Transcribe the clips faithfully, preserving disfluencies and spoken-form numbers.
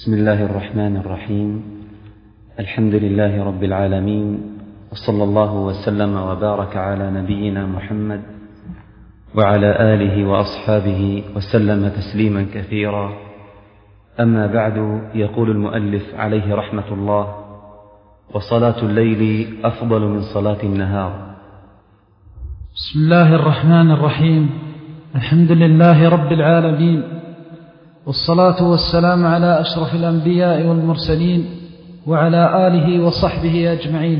بسم الله الرحمن الرحيم. الحمد لله رب العالمين، وصلى الله وسلم وبارك على نبينا محمد وعلى آله وأصحابه وسلم تسليما كثيرا. أما بعد، يقول المؤلف عليه رحمة الله: وصلاة الليل أفضل من صلاة النهار. بسم الله الرحمن الرحيم. الحمد لله رب العالمين، والصلاة والسلام على أشرف الأنبياء والمرسلين وعلى آله وصحبه أجمعين.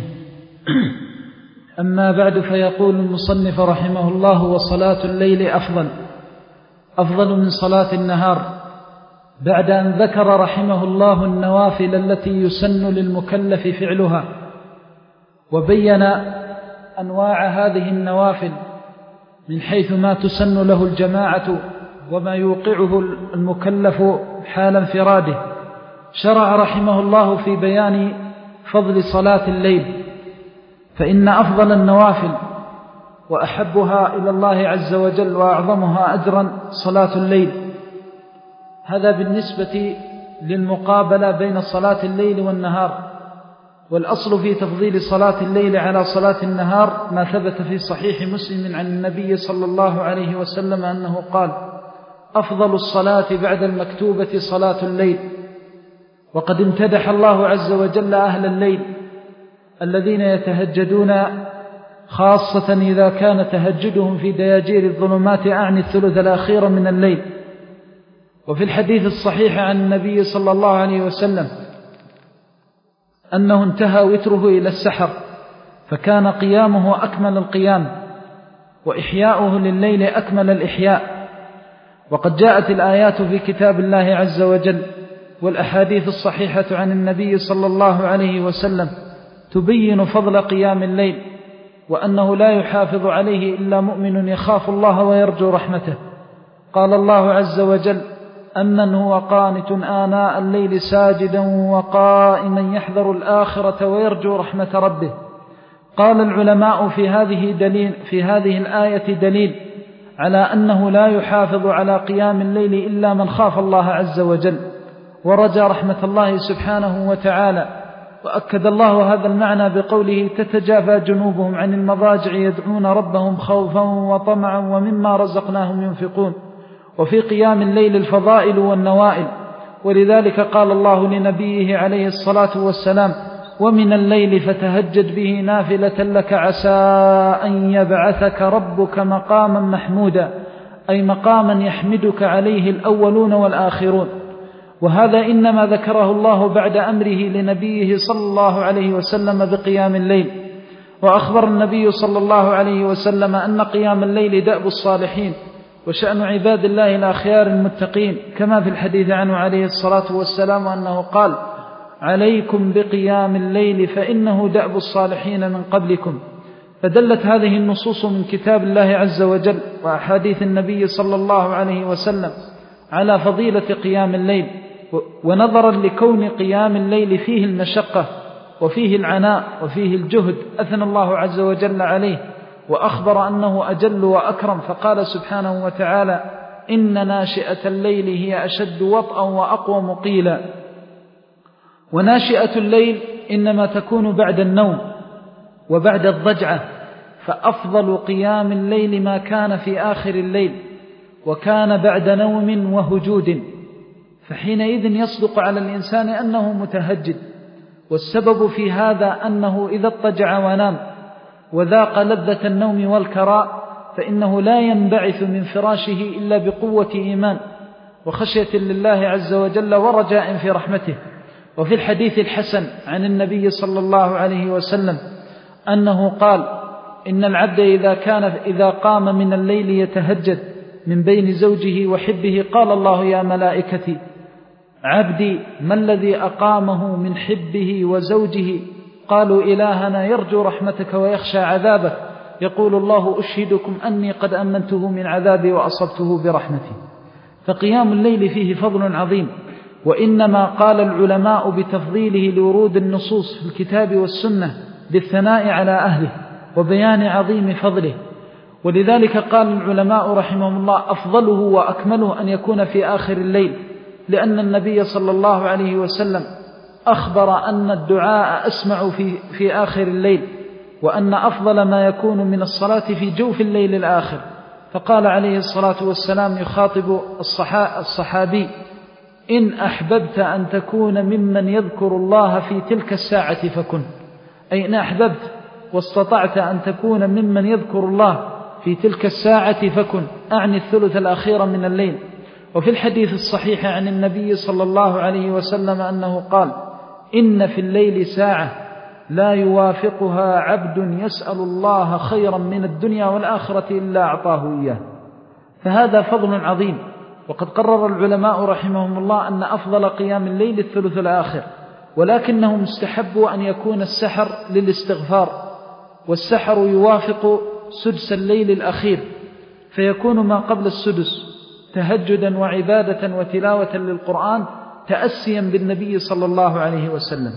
أما بعد، فيقول المصنف رحمه الله: وصلاة الليل أفضل أفضل من صلاة النهار، بعد أن ذكر رحمه الله النوافل التي يسن للمكلف فعلها، وبين أنواع هذه النوافل من حيث ما تسن له الجماعة وما يوقعه المكلف حال انفراده. شرع رحمه الله في بيان فضل صلاة الليل، فإن أفضل النوافل وأحبها إلى الله عز وجل وأعظمها أجرا صلاة الليل. هذا بالنسبة للمقابلة بين صلاة الليل والنهار. والأصل في تفضيل صلاة الليل على صلاة النهار ما ثبت في صحيح مسلم عن النبي صلى الله عليه وسلم أنه قال: أفضل الصلاة بعد المكتوبة صلاة الليل. وقد امتدح الله عز وجل أهل الليل الذين يتهجدون، خاصة إذا كان تهجدهم في دياجير الظلمات، أعني الثلث الأخير من الليل. وفي الحديث الصحيح عن النبي صلى الله عليه وسلم أنه انتهى وتره إلى السحر، فكان قيامه أكمل القيام وإحياؤه لليل أكمل الإحياء. وقد جاءت الآيات في كتاب الله عز وجل والأحاديث الصحيحة عن النبي صلى الله عليه وسلم تبين فضل قيام الليل، وأنه لا يحافظ عليه إلا مؤمن يخاف الله ويرجو رحمته. قال الله عز وجل: أمن هو قانت آناء الليل ساجدا وقائما يحذر الآخرة ويرجو رحمة ربه. قال العلماء في هذه دليل في هذه الآية دليل على أنه لا يحافظ على قيام الليل إلا من خاف الله عز وجل ورجى رحمة الله سبحانه وتعالى. وأكد الله هذا المعنى بقوله: تتجافى جنوبهم عن المضاجع يدعون ربهم خوفا وطمعا ومما رزقناهم ينفقون. وفي قيام الليل الفضائل والنوائل، ولذلك قال الله لنبيه عليه الصلاة والسلام: ومن الليل فتهجد به نافلة لك عسى أن يبعثك ربك مقاما محمودا، أي مقاما يحمدك عليه الأولون والآخرون. وهذا إنما ذكره الله بعد أمره لنبيه صلى الله عليه وسلم بقيام الليل. وأخبر النبي صلى الله عليه وسلم أن قيام الليل دأب الصالحين وشأن عباد الله الأخيار المتقين، كما في الحديث عنه عليه الصلاة والسلام أنه قال: عليكم بقيام الليل فإنه دأب الصالحين من قبلكم. فدلت هذه النصوص من كتاب الله عز وجل وأحاديث النبي صلى الله عليه وسلم على فضيلة قيام الليل، ونظرا لكون قيام الليل فيه المشقة وفيه العناء وفيه الجهد أثنى الله عز وجل عليه، وأخبر أنه أجل وأكرم، فقال سبحانه وتعالى: إن ناشئة الليل هي أشد وطئا وأقوم قيلا. وناشئة الليل إنما تكون بعد النوم وبعد الضجعة، فأفضل قيام الليل ما كان في آخر الليل وكان بعد نوم وهجود، فحينئذ يصدق على الإنسان أنه متهجد. والسبب في هذا أنه إذا اضطجع ونام وذاق لذة النوم والكراء فإنه لا ينبعث من فراشه إلا بقوة إيمان وخشية لله عز وجل ورجاء في رحمته. وفي الحديث الحسن عن النبي صلى الله عليه وسلم أنه قال: إن العبد إذا كان إذا قام من الليل يتهجد من بين زوجه وحبه قال الله: يا ملائكتي، عبدي ما الذي أقامه من حبه وزوجه؟ قالوا: إلهنا يرجو رحمتك ويخشى عذابك. يقول الله: أشهدكم أني قد أمنته من عذابي وأصبته برحمتي. فقيام الليل فيه فضل عظيم، وإنما قال العلماء بتفضيله لورود النصوص في الكتاب والسنة للثناء على أهله وبيان عظيم فضله. ولذلك قال العلماء رحمهم الله: أفضله وأكمله أن يكون في آخر الليل، لأن النبي صلى الله عليه وسلم أخبر أن الدعاء أسمع في, في آخر الليل، وأن أفضل ما يكون من الصلاة في جوف الليل الآخر. فقال عليه الصلاة والسلام يخاطب الصحابي: إن أحببت أن تكون ممن يذكر الله في تلك الساعة فكن، أي إن أحببت واستطعت أن تكون ممن يذكر الله في تلك الساعة فكن، أعني الثلث الأخير من الليل. وفي الحديث الصحيح عن النبي صلى الله عليه وسلم أنه قال: إن في الليل ساعة لا يوافقها عبد يسأل الله خيرا من الدنيا والآخرة إلا أعطاه إياه. فهذا فضل عظيم. وقد قرر العلماء رحمهم الله أن أفضل قيام الليل الثلث الآخر، ولكنهم استحبوا أن يكون السحر للاستغفار، والسحر يوافق سدس الليل الأخير، فيكون ما قبل السدس تهجدا وعبادة وتلاوة للقرآن تأسيا بالنبي صلى الله عليه وسلم.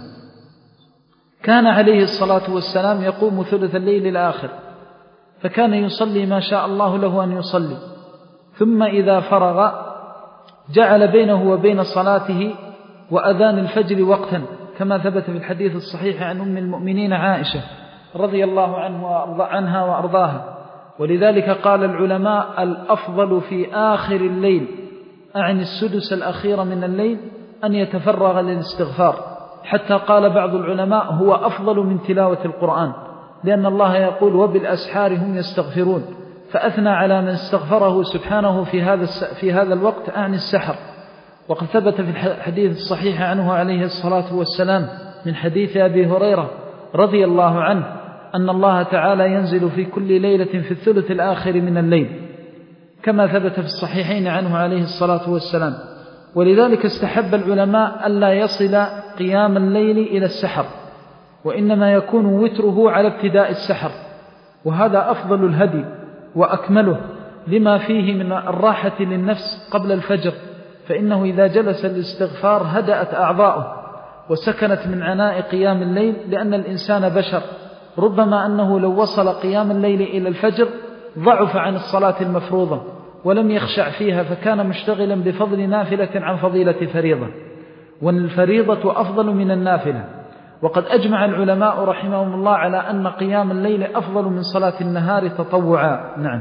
كان عليه الصلاة والسلام يقوم ثلث الليل الآخر، فكان يصلي ما شاء الله له أن يصلي، ثم إذا فرغ جعل بينه وبين صلاته وأذان الفجر وقتا، كما ثبت في الحديث الصحيح عن أم المؤمنين عائشة رضي الله عنها وأرضاها. ولذلك قال العلماء: الأفضل في آخر الليل، أعني السدس الأخير من الليل، أن يتفرغ للاستغفار، حتى قال بعض العلماء: هو أفضل من تلاوة القرآن، لأن الله يقول: وبالأسحار هم يستغفرون، فأثنى على من استغفره سبحانه في هذا في هذا الوقت، أعني السحر. وقد ثبت في الحديث الصحيح عنه عليه الصلاة والسلام من حديث أبي هريرة رضي الله عنه أن الله تعالى ينزل في كل ليلة في الثلث الآخر من الليل، كما ثبت في الصحيحين عنه عليه الصلاة والسلام. ولذلك استحب العلماء ألا يصل قيام الليل إلى السحر، وإنما يكون وتره على ابتداء السحر، وهذا أفضل الهدي وأكمله لما فيه من الراحة للنفس قبل الفجر، فإنه إذا جلس الاستغفار هدأت أعضاؤه وسكنت من عناء قيام الليل، لأن الإنسان بشر، ربما أنه لو وصل قيام الليل إلى الفجر ضعف عن الصلاة المفروضة ولم يخشع فيها، فكان مشتغلا بفضل نافلة عن فضيلة فريضة، والفريضة أفضل من النافلة. وقد أجمع العلماء رحمهم الله على أن قيام الليل أفضل من صلاة النهار تطوعا. نعم.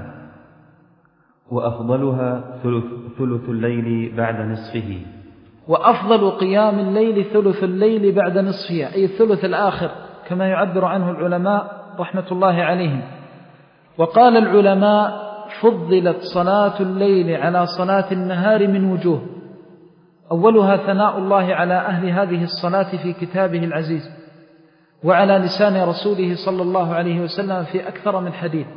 وأفضلها ثلث, ثلث الليل بعد نصفه. وأفضل قيام الليل ثلث الليل بعد نصفه، أي الثلث الآخر، كما يعبر عنه العلماء رحمة الله عليهم. وقال العلماء: فضلت صلاة الليل على صلاة النهار من وجوه. أولها ثناء الله على أهل هذه الصلاة في كتابه العزيز، وعلى لسان رسوله صلى الله عليه وسلم في أكثر من حديث.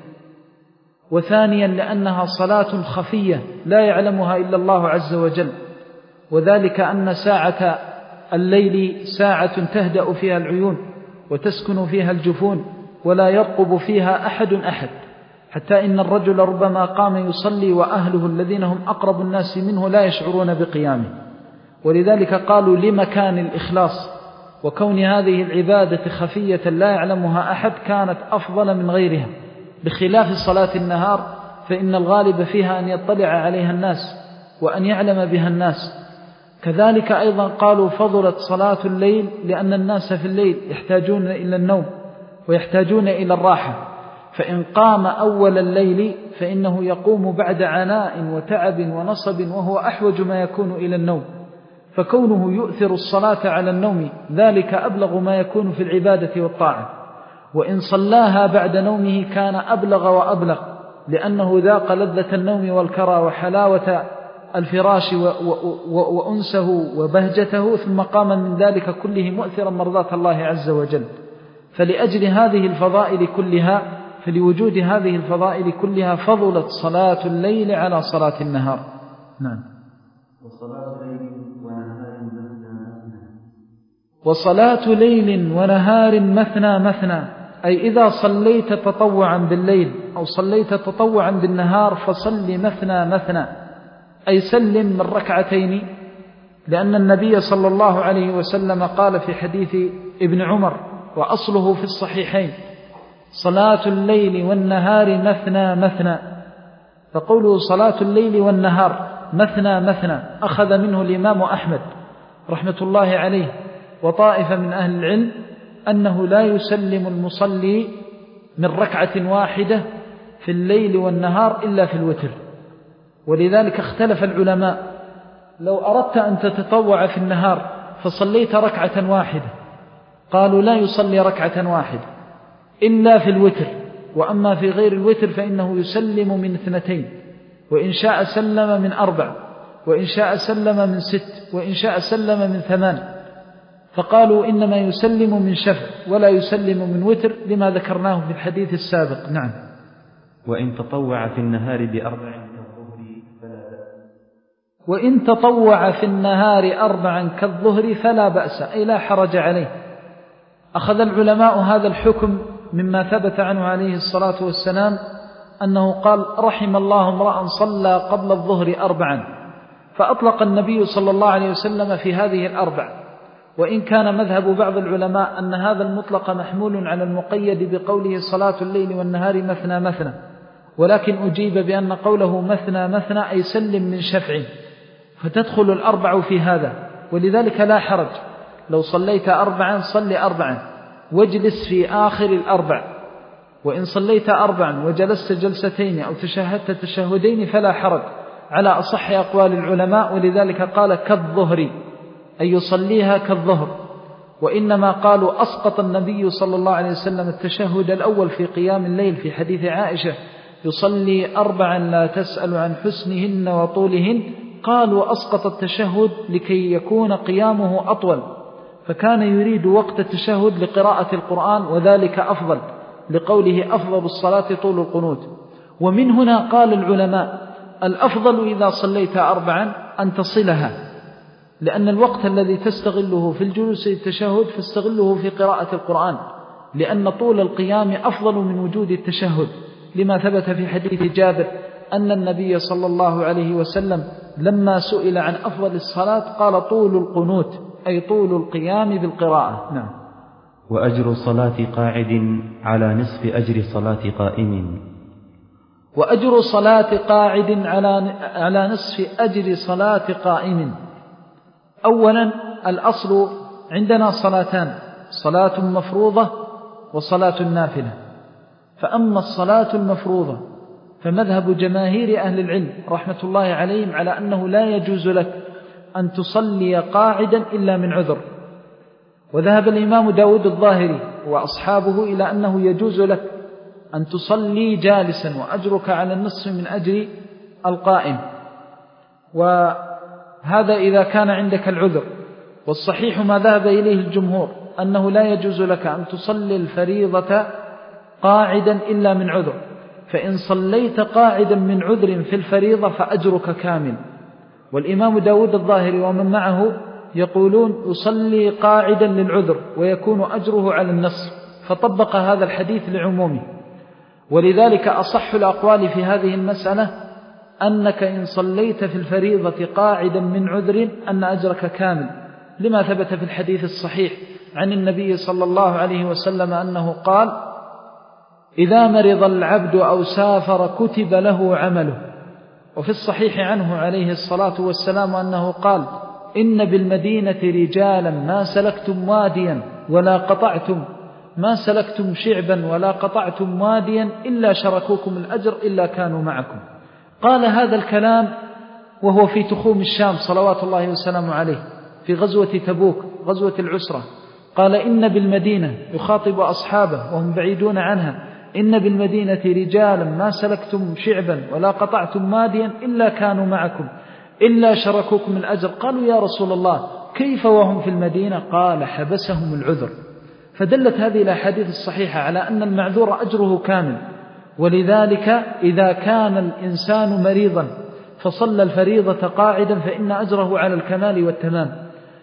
وثانيا لأنها صلاة خفية لا يعلمها إلا الله عز وجل، وذلك أن ساعة الليل ساعة تهدأ فيها العيون وتسكن فيها الجفون، ولا يرقب فيها أحد أحد، حتى إن الرجل ربما قام يصلي وأهله الذين هم أقرب الناس منه لا يشعرون بقيامه. ولذلك قالوا لمكان الإخلاص، وكون هذه العبادة خفية لا يعلمها أحد كانت أفضل من غيرها، بخلاف صلاة النهار فإن الغالب فيها أن يطلع عليها الناس وأن يعلم بها الناس. كذلك أيضا قالوا فضلت صلاة الليل لأن الناس في الليل يحتاجون إلى النوم ويحتاجون إلى الراحة، فإن قام أول الليل فإنه يقوم بعد عناء وتعب ونصب، وهو أحوج ما يكون إلى النوم، فكونه يؤثر الصلاة على النوم ذلك أبلغ ما يكون في العبادة والطاعة. وإن صلاها بعد نومه كان أبلغ وأبلغ، لأنه ذاق لذة النوم والكرى وحلاوة الفراش وأنسه وبهجته، ثم قام من ذلك كله مؤثرا مرضاة الله عز وجل. فلأجل هذه الفضائل كلها فلوجود هذه الفضائل كلها فضلت صلاة الليل على صلاة النهار. نعم. وصلاة ليل ونهار مثنى وصلاة ليل ونهار مثنى مثنى، أي إذا صليت تطوعا بالليل أو صليت تطوعا بالنهار فصل مثنى مثنى، أي سلم من ركعتين، لأن النبي صلى الله عليه وسلم قال في حديث ابن عمر وأصله في الصحيحين: صلاة الليل والنهار مثنى مثنى. فقوله صلاة الليل والنهار مثنى مثنى أخذ منه الإمام أحمد رحمة الله عليه وطائفة من أهل العلم أنه لا يسلم المصلي من ركعة واحدة في الليل والنهار إلا في الوتر. ولذلك اختلف العلماء، لو أردت أن تتطوع في النهار فصليت ركعة واحدة قالوا لا يصلي ركعة واحدة إلا في الوتر، وأما في غير الوتر فإنه يسلم من اثنتين، وإن شاء سلم من أربع، وإن شاء سلم من ست، وإن شاء سلم من ثمان. فقالوا إنما يسلم من شفع ولا يسلم من وتر لما ذكرناه في الحديث السابق. نعم. وإن تطوع في النهار بأربع وإن تطوع في النهار أربعا كالظهر فلا بأس، أي لا حرج عليه. أخذ العلماء هذا الحكم مما ثبت عنه عليه الصلاة والسلام أنه قال رحم الله امرأ صلى قبل الظهر أربعا، فأطلق النبي صلى الله عليه وسلم في هذه الأربع. وإن كان مذهب بعض العلماء أن هذا المطلق محمول على المقيد بقوله صلاة الليل والنهار مثنى مثنى، ولكن أجيب بأن قوله مثنى مثنى أي سلم من شفع، فتدخل الأربع في هذا. ولذلك لا حرج، لو صليت أربعا صلي أربعا واجلس في آخر الأربع، وإن صليت أربعا وجلست جلستين أو تشهدت تشهدين فلا حرج على أصح أقوال العلماء. ولذلك قال كالظهر، أي يصليها كالظهر. وإنما قالوا أسقط النبي صلى الله عليه وسلم التشهد الأول في قيام الليل في حديث عائشة يصلي أربعا لا تسأل عن حسنهن وطولهن، قالوا أسقط التشهد لكي يكون قيامه أطول، فكان يريد وقت التشهد لقراءة القرآن، وذلك أفضل لقوله أفضل الصلاة طول القنوت. ومن هنا قال العلماء الأفضل إذا صليت أربعا أن تصلها، لأن الوقت الذي تستغله في الجلوس للتشهد فاستغله في قراءة القرآن، لأن طول القيام أفضل من وجود التشهد، لما ثبت في حديث جابر أن النبي صلى الله عليه وسلم لما سئل عن أفضل الصلاة قال طول القنوت، أي طول القيام بالقراءة. نعم. وأجر صلاة قاعد على نصف أجر صلاة قائم. وأجر صلاة قاعد على على نصف أجر صلاة قائم. أولا الأصل عندنا صلاتان، صلاة مفروضة وصلاة نافلة. فأما الصلاة المفروضة فمذهب جماهير أهل العلم رحمة الله عليهم على أنه لا يجوز لك أن تصلي قاعدا إلا من عذر، وذهب الإمام داود الظاهري وأصحابه إلى أنه يجوز لك أن تصلي جالسا وأجرك على النصف من أجر القائم، وهذا إذا كان عندك العذر. والصحيح ما ذهب إليه الجمهور أنه لا يجوز لك أن تصلي الفريضة قاعدا إلا من عذر، فإن صليت قاعدا من عذر في الفريضة فأجرك كامل. والإمام داود الظاهري ومن معه يقولون يصلي قاعدا للعذر ويكون أجره على النصف، فطبق هذا الحديث لعمومه. ولذلك أصح الأقوال في هذه المسألة أنك إن صليت في الفريضة قاعدا من عذر أن أجرك كامل، لما ثبت في الحديث الصحيح عن النبي صلى الله عليه وسلم أنه قال إذا مرض العبد أو سافر كتب له عمله. وفي الصحيح عنه عليه الصلاة والسلام أنه قال إن بالمدينة رجالا ما سلكتم واديا ولا قطعتم ما سلكتم شعبا ولا قطعتم واديا إلا شركوكم الأجر إلا كانوا معكم. قال هذا الكلام وهو في تخوم الشام صلوات الله وسلامه عليه في غزوة تبوك غزوة العسرة. قال إن بالمدينة يخاطب أصحابه وهم بعيدون عنها إن بالمدينة رجالا ما سلكتم شعبا ولا قطعتم واديا إلا كانوا معكم إلا شركوكم الأجر. قالوا يا رسول الله كيف وهم في المدينة؟ قال حبسهم العذر. فدلت هذه الأحاديث الصحيحة على أن المعذور أجره كامل. ولذلك إذا كان الإنسان مريضا فصلى الفريضة قاعدا فإن أجره على الكمال والتمام.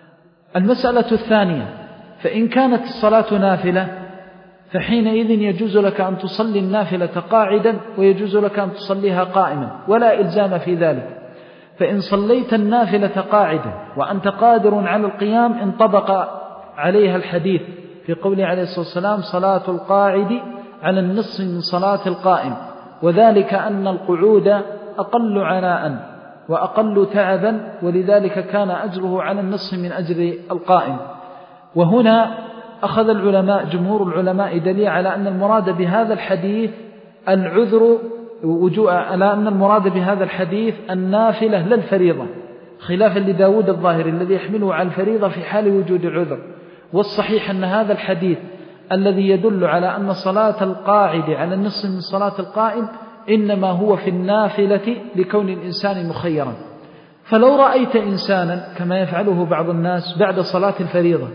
المسألة الثانية فإن كانت الصلاة نافلة فحينئذ يجوز لك أن تصلي النافلة قاعدا ويجوز لك أن تصليها قائما ولا إلزام في ذلك. فإن صليت النافلة قاعدا وأنت قادر على القيام انطبق عليها الحديث في قوله عليه الصلاة والسلام صلاة القاعد على النصف من صلاة القائم، وذلك أن القعود أقل عناء وأقل تعبا، ولذلك كان أجره على النصف من أجر القائم. وهنا أخذ العلماء جمهور العلماء دليل على أن المراد بهذا الحديث العذر وجوء على أن المراد بهذا الحديث النافلة لا الفريضة، خلافا لداود الظاهري الذي يحمله على الفريضة في حال وجود العذر. والصحيح أن هذا الحديث الذي يدل على أن صلاة القاعد على النصف من صلاة القائم إنما هو في النافلة لكون الإنسان مخيرا. فلو رأيت إنسانا كما يفعله بعض الناس بعد صلاة الفريضة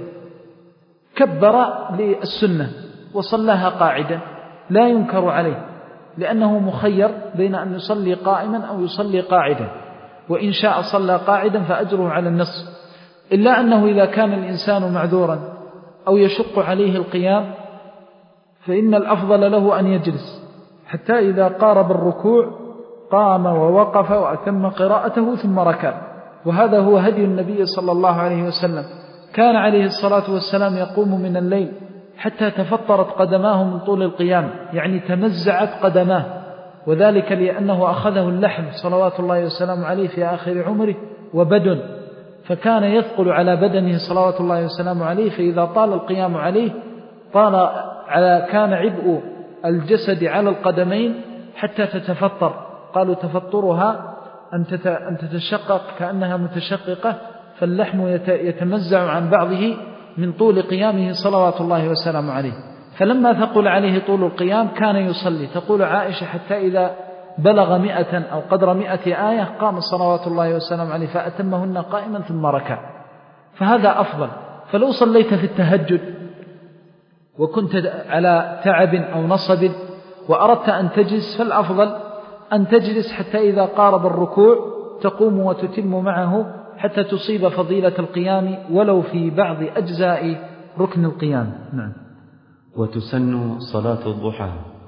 كبر للسنة وصلىها قاعدا لا ينكر عليه، لأنه مخير بين أن يصلي قائما أو يصلي قاعدا، وإن شاء صلى قاعدا فأجره على النصف. إلا أنه إذا كان الإنسان معذورا أو يشق عليه القيام فإن الأفضل له أن يجلس حتى إذا قارب الركوع قام ووقف وأتم قراءته ثم ركع. وهذا هو هدي النبي صلى الله عليه وسلم، كان عليه الصلاة والسلام يقوم من الليل حتى تفطرت قدماه من طول القيام، يعني تمزعت قدماه، وذلك لأنه أخذه اللحم صلوات الله وسلامه عليه في آخر عمره وبدن، فكان يثقل على بدنه صلوات الله وسلامه عليه، فإذا طال القيام عليه طال على كان عبء الجسد على القدمين حتى تتفطر. قالوا تفطرها أن تتشقق كأنها متشققة، فاللحم يتمزع عن بعضه من طول قيامه صلوات الله وسلامه عليه. فلما ثقل عليه طول القيام كان يصلي، تقول عائشة حتى إذا بلغ مئة أو قدر مئة آية قام صلوات الله وسلامه عليه فأتمهن قائما ثم ركع، فهذا أفضل. فلو صليت في التهجد وكنت على تعب أو نصب وأردت أن تجلس فالأفضل أن تجلس حتى إذا قارب الركوع تقوم وتتم معه حتى تصيب فضيلة القيام ولو في بعض أجزاء ركن القيام. نعم. وتسن صلاة الضحى.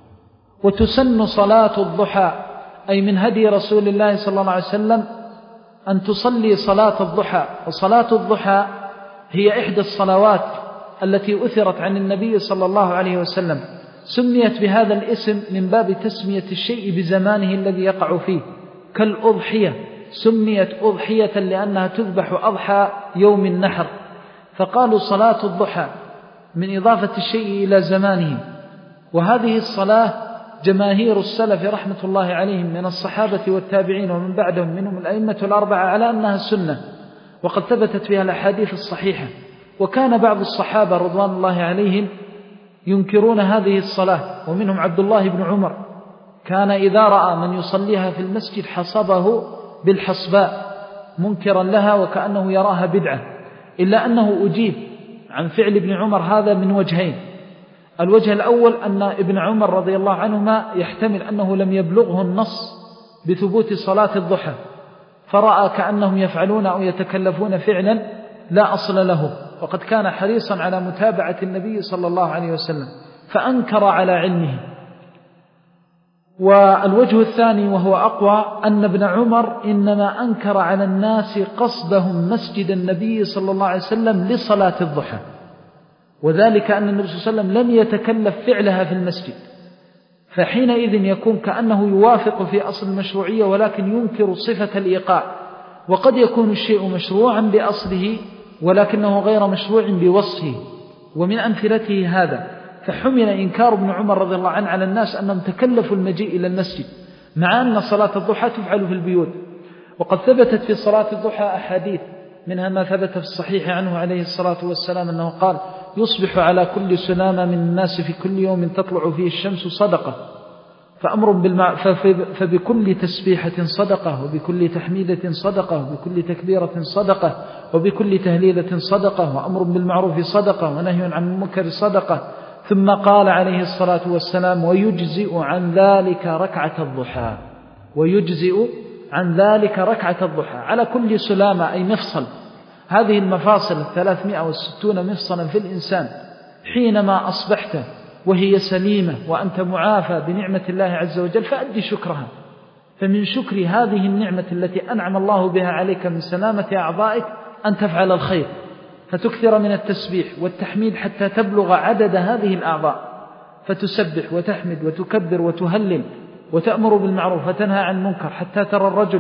وتسن صلاة الضحى أي من هدي رسول الله صلى الله عليه وسلم أن تصلي صلاة الضحى. وصلاة الضحى هي إحدى الصلوات التي أثرت عن النبي صلى الله عليه وسلم، سميت بهذا الاسم من باب تسمية الشيء بزمانه الذي يقع فيه، كالأضحية سميت أضحية لأنها تذبح أضحى يوم النحر، فقالوا صلاة الضحى من إضافة الشيء إلى زمانه. وهذه الصلاة جماهير السلف رحمة الله عليهم من الصحابة والتابعين ومن بعدهم منهم الأئمة الأربعة على أنها السنة، وقد ثبتت فيها الأحاديث الصحيحة. وكان بعض الصحابة رضوان الله عليهم ينكرون هذه الصلاة، ومنهم عبد الله بن عمر كان إذا رأى من يصليها في المسجد حصبه بالحصباء منكرا لها وكأنه يراها بدعة، إلا أنه أجيب عن فعل ابن عمر هذا من وجهين. الوجه الأول أن ابن عمر رضي الله عنهما يحتمل أنه لم يبلغه النص بثبوت صلاة الضحى، فرأى كأنهم يفعلون أو يتكلفون فعلا لا أصل له، وقد كان حريصا على متابعة النبي صلى الله عليه وسلم فأنكر على علمه. والوجه الثاني وهو أقوى أن ابن عمر إنما أنكر على الناس قصدهم مسجد النبي صلى الله عليه وسلم لصلاة الضحى، وذلك أن النبي صلى الله عليه وسلم لم يتكلف فعلها في المسجد، فحينئذ يكون كأنه يوافق في أصل المشروعية ولكن ينكر صفة الإيقاع. وقد يكون الشيء مشروعا بأصله ولكنه غير مشروع بوصفه، ومن أمثلته هذا. فحمل إنكار ابن عمر رضي الله عنه على الناس أنهم تكلفوا المجيء إلى المسجد مع أن صلاة الضحى تفعل في البيوت. وقد ثبتت في صلاة الضحى أحاديث، منها ما ثبت في الصحيح عنه عليه الصلاة والسلام أنه قال: يصبح على كل سلامة من الناس في كل يوم تطلع فيه الشمس صدقة، فأمر بالمع... فبكل تسبيحة صدقة، وبكل تحميدة صدقة، وبكل تكبيرة صدقة، وبكل تهليلة صدقة، وأمر بالمعروف صدقة، ونهي عن المنكر صدقة. ثم قال عليه الصلاة والسلام: ويجزئ عن ذلك ركعة الضحى، ويجزئ عن ذلك ركعة الضحى على كل سلامة أي مفصل. هذه المفاصل الثلاثمائة وستون مفصلا في الإنسان حينما أصبحت وهي سليمة وأنت معافى بنعمة الله عز وجل فأدي شكرها. فمن شكر هذه النعمة التي أنعم الله بها عليك من سلامة أعضائك أن تفعل الخير، فتكثر من التسبيح والتحميد حتى تبلغ عدد هذه الأعضاء، فتسبح وتحمد وتكبر وتهلل وتأمر بالمعروف وتنهى عن المنكر، حتى ترى الرجل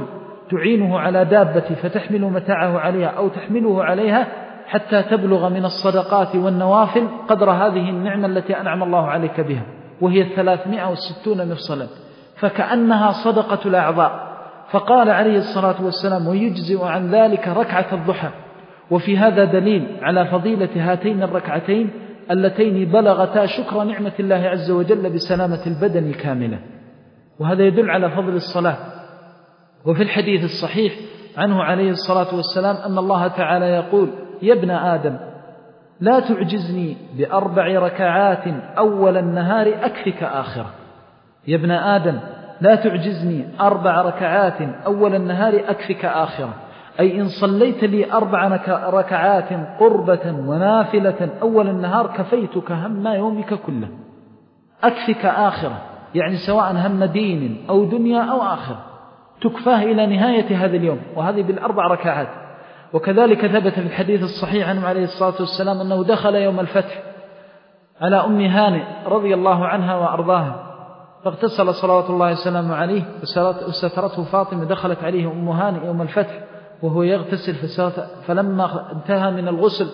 تعينه على دابة فتحمل متاعه عليها أو تحمله عليها حتى تبلغ من الصدقات والنوافل قدر هذه النعمة التي أنعم الله عليك بها، وهي ثلاثمائة وستون مفصلا، فكأنها صدقة الأعضاء. فقال عليه الصلاة والسلام: ويجزئ عن ذلك ركعة الضحى. وفي هذا دليل على فضيلة هاتين الركعتين اللتين بلغتا شكر نعمة الله عز وجل بسلامة البدن كاملة، وهذا يدل على فضل الصلاة. وفي الحديث الصحيح عنه عليه الصلاة والسلام أن الله تعالى يقول: يا ابن آدم لا تعجزني بأربع ركعات أول النهار أكفك آخرة. يا ابن آدم لا تعجزني أربع ركعات أول النهار أكفك آخرة، أي إن صليت لي أربع ركعات قربة ونافلة أول النهار كفيتك هم يومك كله. أكفك آخرة يعني سواء هم دين أو دنيا أو آخرة، تكفاه إلى نهاية هذا اليوم، وهذه بالأربع ركعات. وكذلك ثبت في الحديث الصحيح عنه عليه الصلاة والسلام أنه دخل يوم الفتح على أم هانئ رضي الله عنها وأرضاها، فاغتسل صلوات الله وسلامه عليه وسترته فاطمة. دخلت عليه أم هانئ يوم الفتح وهو يغتسل، فلما انتهى من الغسل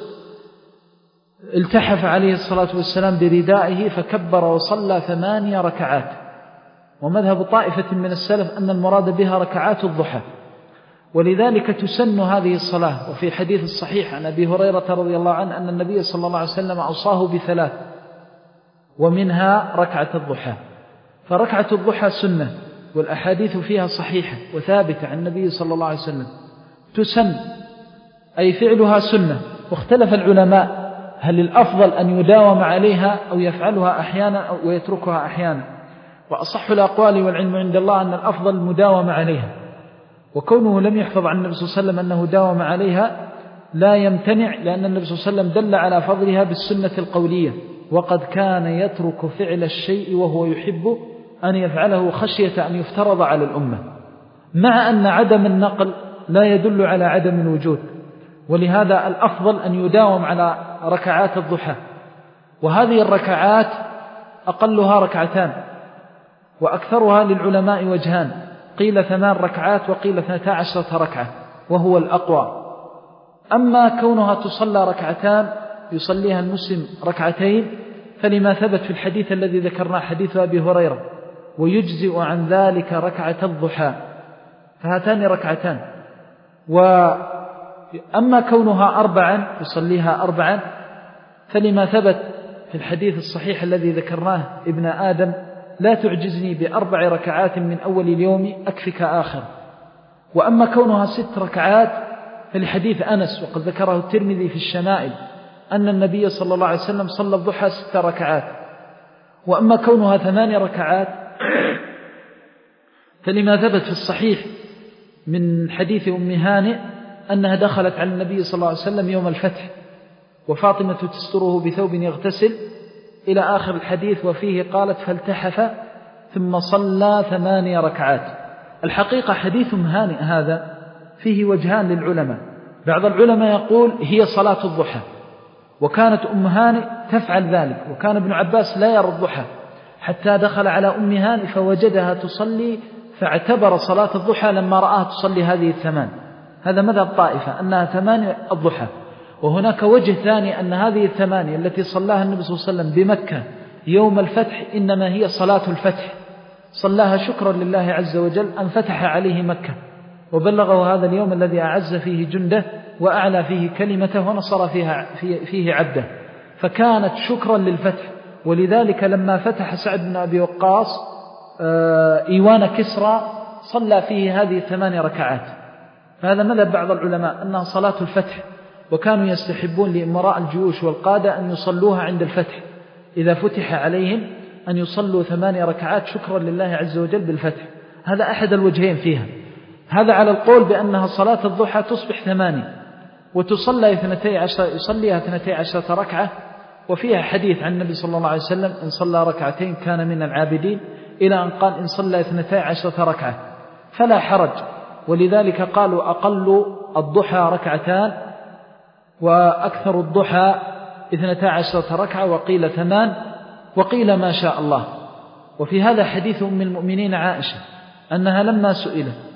التحف عليه الصلاة والسلام بردائه فكبر وصلى ثمانية ركعات. ومذهب طائفة من السلف أن المراد بها ركعات الضحى، ولذلك تسن هذه الصلاة. وفي حديث الصحيح عن أبي هريرة رضي الله عنه أن النبي صلى الله عليه وسلم أوصاه بثلاث، ومنها ركعة الضحى. فركعة الضحى سنة، والأحاديث فيها صحيحة وثابتة عن النبي صلى الله عليه وسلم. تسن أي فعلها سنة. واختلف العلماء هل الأفضل أن يداوم عليها أو يفعلها أحيانا أو يتركها أحيانا، وأصح الأقوال والعلم عند الله أن الأفضل المداومة عليها. وكونه لم يحفظ عن النبي صلى الله عليه وسلم أنه داوم عليها لا يمتنع، لأن النبي صلى الله عليه وسلم دل على فضلها بالسنة القولية: وقد كان يترك فعل الشيء وهو يحب أن يفعله خشية أن يفترض على الأمة، مع أن عدم النقل لا يدل على عدم الوجود. ولهذا الأفضل أن يداوم على ركعات الضحى. وهذه الركعات أقلها ركعتان، وأكثرها للعلماء وجهان: قيل ثمان ركعات وقيل اثنتا عشرة ركعة، وهو الأقوى. أما كونها تصلى ركعتان يصليها المسلم ركعتين فلما ثبت في الحديث الذي ذكرناه حديث أبي هريرة: ويجزئ عن ذلك ركعة الضحى، فهاتان ركعتان. وأما كونها أربعا يصليها أربعا فلما ثبت في الحديث الصحيح الذي ذكرناه: ابن آدم لا تعجزني بأربع ركعات من أول اليوم أكفك آخر. وأما كونها ست ركعات فلحديث أنس، وقد ذكره الترمذي في الشمائل، أن النبي صلى الله عليه وسلم صلى الضحى ست ركعات. وأما كونها ثمان ركعات فلما ثبت في الصحيح من حديث أم هانئ أنها دخلت على النبي صلى الله عليه وسلم يوم الفتح وفاطمة تستره بثوب يغتسل إلى آخر الحديث، وفيه قالت: فالتحف ثم صلى ثمانية ركعات. الحقيقة حديث أم هانئ هذا فيه وجهان للعلماء. بعض العلماء يقول هي صلاة الضحى، وكانت أم هانئ تفعل ذلك، وكان ابن عباس لا يرى الضحى حتى دخل على أم هانئ فوجدها تصلي، فاعتبر صلاة الضحى لما رآها تصلي هذه الثمان. هذا مذهب طائفة أنها ثمان الضحى. وهناك وجه ثاني أن هذه الثمانية التي صلاها النبي صلى الله عليه وسلم بمكة يوم الفتح إنما هي صلاة الفتح، صلاها شكرا لله عز وجل أن فتح عليه مكة وبلغه هذا اليوم الذي أعز فيه جنده وأعلى فيه كلمته ونصر فيها فيه, فيه عبده، فكانت شكرا للفتح. ولذلك لما فتح سعد بن أبي وقاص إيوان كسرى صلى فيه هذه الثمان ركعات. فهذا مذهب بعض العلماء أنها صلاة الفتح، وكانوا يستحبون لإمراء الجيوش والقادة أن يصلوها عند الفتح إذا فتح عليهم، أن يصلوا ثمان ركعات شكرا لله عز وجل بالفتح. هذا أحد الوجهين فيها. هذا على القول بأنها صلاة الضحى تصبح ثماني وتصلى اثنتي عشر يصليها اثنتي عشرة ركعة. وفيها حديث عن النبي صلى الله عليه وسلم: إن صلى ركعتين كان من العابدين، إلى أن قال: إن صلى اثنتي عشرة ركعة فلا حرج. ولذلك قالوا أقل الضحى ركعتان، وأكثر الضحى اثنتا عشرة ركعة، وقيل ثمان، وقيل ما شاء الله. وفي هذا حديث أم المؤمنين عائشة أنها لما سئلت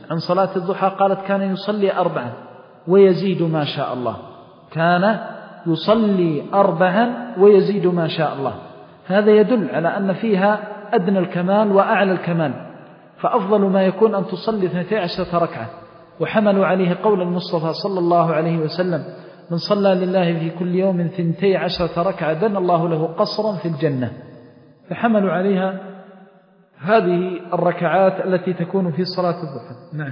عن صلاة الضحى قالت كان يصلي أربعا ويزيد ما شاء الله، كان يصلي أربعا ويزيد ما شاء الله. هذا يدل على أن فيها أدنى الكمال وأعلى الكمال، فأفضل ما يكون أن تصلي اثنتي عشرة ركعة. وحملوا عليه قول المصطفى صلى الله عليه وسلم: من صلى لله في كل يوم ثنتي عشرة ركعة بنى الله له قصرا في الجنة. فحملوا عليها هذه الركعات التي تكون في صلاة الضحى. نعم.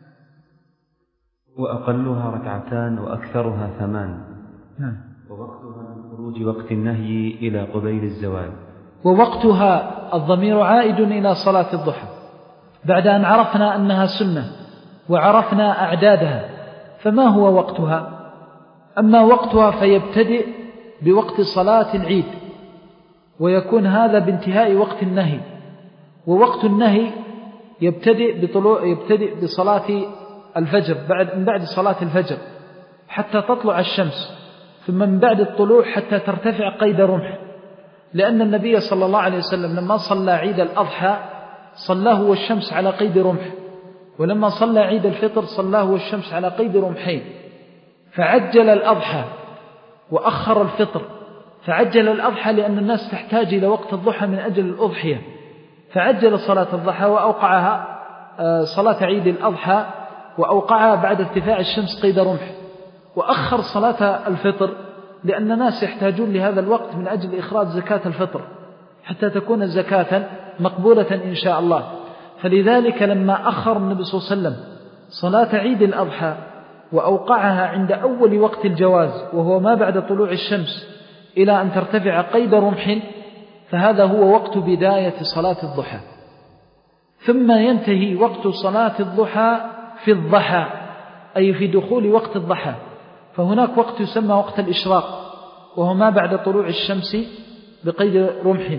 وأقلها ركعتان وأكثرها ثمان. نعم. ووقتها من خروج وقت النهي إلى قبيل الزوال. ووقتها الضمير عائد إلى صلاة الضحى بعد أن عرفنا أنها سنة وعرفنا أعدادها. فما هو وقتها؟ أما وقتها فيبتدئ بوقت صلاة العيد، ويكون هذا بانتهاء وقت النهي. ووقت النهي يبتدئ بطلوع يبتدئ بصلاة الفجر، بعد من بعد صلاة الفجر حتى تطلع الشمس، ثم من بعد الطلوع حتى ترتفع قيد رمح. لأن النبي صلى الله عليه وسلم لما صلى عيد الأضحى صلاه والشمس على قيد رمح، ولما صلى عيد الفطر صلاه والشمس على قيد رمحين. فعجل الأضحى وأخر الفطر. فعجل الأضحى لأن الناس تحتاج إلى وقت الضحى من أجل الأضحية، فعجل صلاة الضحى وأوقعها صلاة عيد الأضحى وأوقعها بعد ارتفاع الشمس قيد رمح. وأخر صلاة الفطر لأن الناس يحتاجون لهذا الوقت من أجل إخراج زكاة الفطر حتى تكون زكاة مقبولة إن شاء الله. فلذلك لما أخر النبي صلى الله عليه وسلم صلاة عيد الأضحى وأوقعها عند أول وقت الجواز وهو ما بعد طلوع الشمس إلى أن ترتفع قيد رمح، فهذا هو وقت بداية صلاة الضحى. ثم ينتهي وقت صلاة الضحى في الضحى، أي في دخول وقت الضحى. فهناك وقت يسمى وقت الإشراق وهو ما بعد طلوع الشمس بقيد رمح.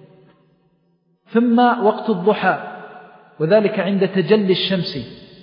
ثم وقت الضحى وذلك عند تجلي الشمس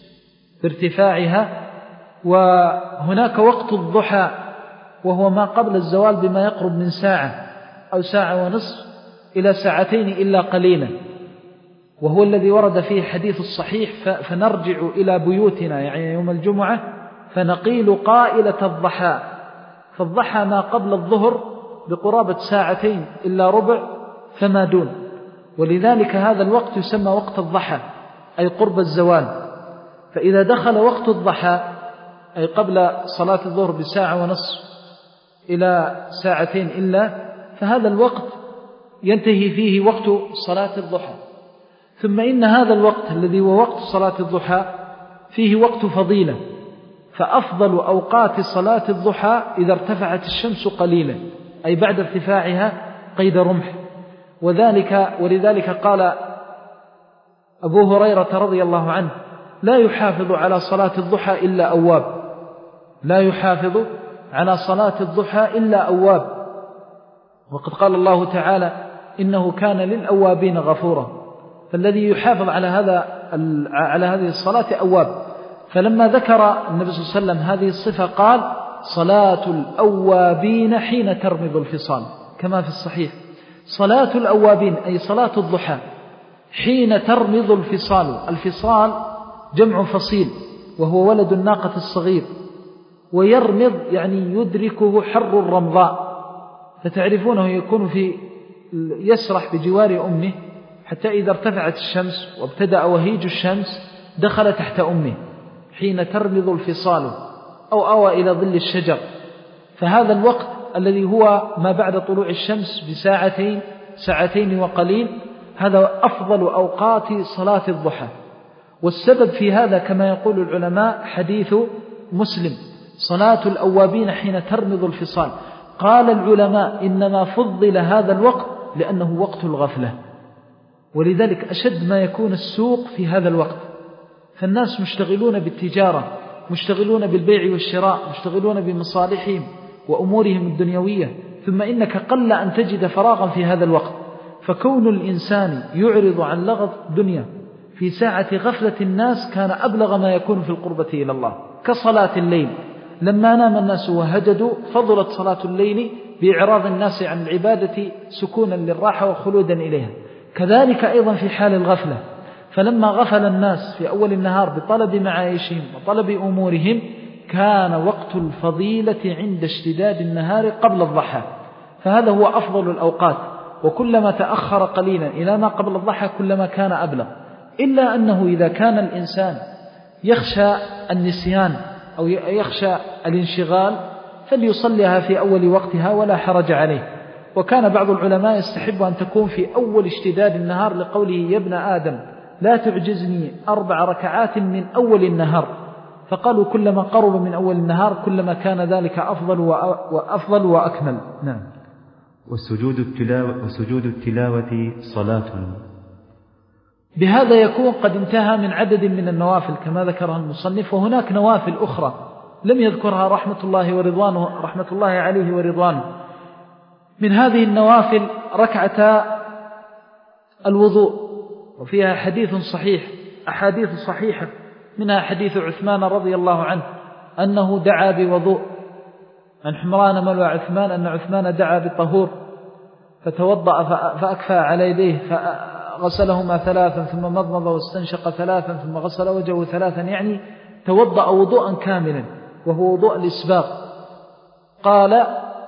بارتفاعها. وهناك وقت الضحى وهو ما قبل الزوال بما يقرب من ساعة أو ساعة ونصف إلى ساعتين إلا قليلا، وهو الذي ورد فيه حديث الصحيح: فنرجع إلى بيوتنا يعني يوم الجمعة فنقيل قائلة الضحى. فالضحى ما قبل الظهر بقرابة ساعتين إلا ربع فما دون، ولذلك هذا الوقت يسمى وقت الضحى أي قرب الزوال. فإذا دخل وقت الضحى أي قبل صلاة الظهر بساعة ونصف إلى ساعتين إلا، فهذا الوقت ينتهي فيه وقت صلاة الضحى. ثم إن هذا الوقت الذي هو وقت صلاة الضحى فيه وقت فضيلة، فأفضل أوقات صلاة الضحى إذا ارتفعت الشمس قليلا أي بعد ارتفاعها قيد رمح. وذلك ولذلك قال أبو هريرة رضي الله عنه: لا يحافظ على صلاة الضحى إلا أواب، لا يحافظ على صلاة الضحى إلا أواب. وقد قال الله تعالى: إنه كان للأوابين غفورا. فالذي يحافظ على هذا على هذه الصلاة أواب. فلما ذكر النبي صلى الله عليه وسلم هذه الصفة قال: صلاة الأوابين حين ترمض الفصال، كما في الصحيح. صلاة الأوابين أي صلاة الضحى حين ترمض الفصال. الفصال جمع فصيل وهو ولد الناقة الصغير، ويرمض يعني يدركه حر الرمضاء، فتعرفونه يكون في يسرح بجوار أمه حتى إذا ارتفعت الشمس وابتدأ وهيج الشمس دخل تحت أمه حين ترمض الفصال أو أوى إلى ظل الشجر. فهذا الوقت الذي هو ما بعد طلوع الشمس بساعتين ساعتين وقليل هذا أفضل أوقات صلاة الضحى. والسبب في هذا كما يقول العلماء حديث مسلم: صلاة الأوابين حين ترمض الفصال. قال العلماء إنما فضل هذا الوقت لأنه وقت الغفلة، ولذلك أشد ما يكون السوق في هذا الوقت، فالناس مشتغلون بالتجارة، مشتغلون بالبيع والشراء، مشتغلون بمصالحهم وأمورهم الدنيوية. ثم إنك قل أن تجد فراغا في هذا الوقت. فكون الإنسان يعرض عن لغط الدنيا في ساعة غفلة الناس كان أبلغ ما يكون في القربة إلى الله. كصلاة الليل، لما نام الناس وهجدوا فضلت صلاة الليل بإعراض الناس عن العبادة سكونا للراحة وخلودا إليها. كذلك أيضا في حال الغفلة، فلما غفل الناس في أول النهار بطلب معايشهم وطلب أمورهم كان وقت الفضيلة عند اشتداد النهار قبل الضحى، فهذا هو أفضل الأوقات، وكلما تأخر قليلا إلى ما قبل الضحى كلما كان أبلغ، إلا أنه إذا كان الإنسان يخشى النسيان أو يخشى الانشغال فليصليها في أول وقتها ولا حرج عليه. وكان بعض العلماء يستحب أن تكون في أول اشتداد النهار لقوله يا ابن آدم لا تعجزني أربع ركعات من أول النهار، فقالوا كلما قرب من أول النهار كلما كان ذلك أفضل وأفضل وأكمل. نعم. وسجود التلاوة, وسجود التلاوة صلاة. بهذا يكون قد انتهى من عدد من النوافل كما ذكرها المصنف، وهناك نوافل أخرى لم يذكرها رحمة الله ورضوانه رحمة الله عليه ورضوانه. من هذه النوافل ركعة الوضوء، وفيها حديث صحيح أحاديث صحيحة، منها حديث عثمان رضي الله عنه أنه دعا بوضوء، عن حمران مولى عثمان أن عثمان دعا بطهور فتوضأ فأكفى على يديه فغسلهما ثلاثا ثم مضمض واستنشق ثلاثا ثم غسل وجهه ثلاثا، يعني توضأ وضوءا كاملا وهو وضوء الإسباغ. قال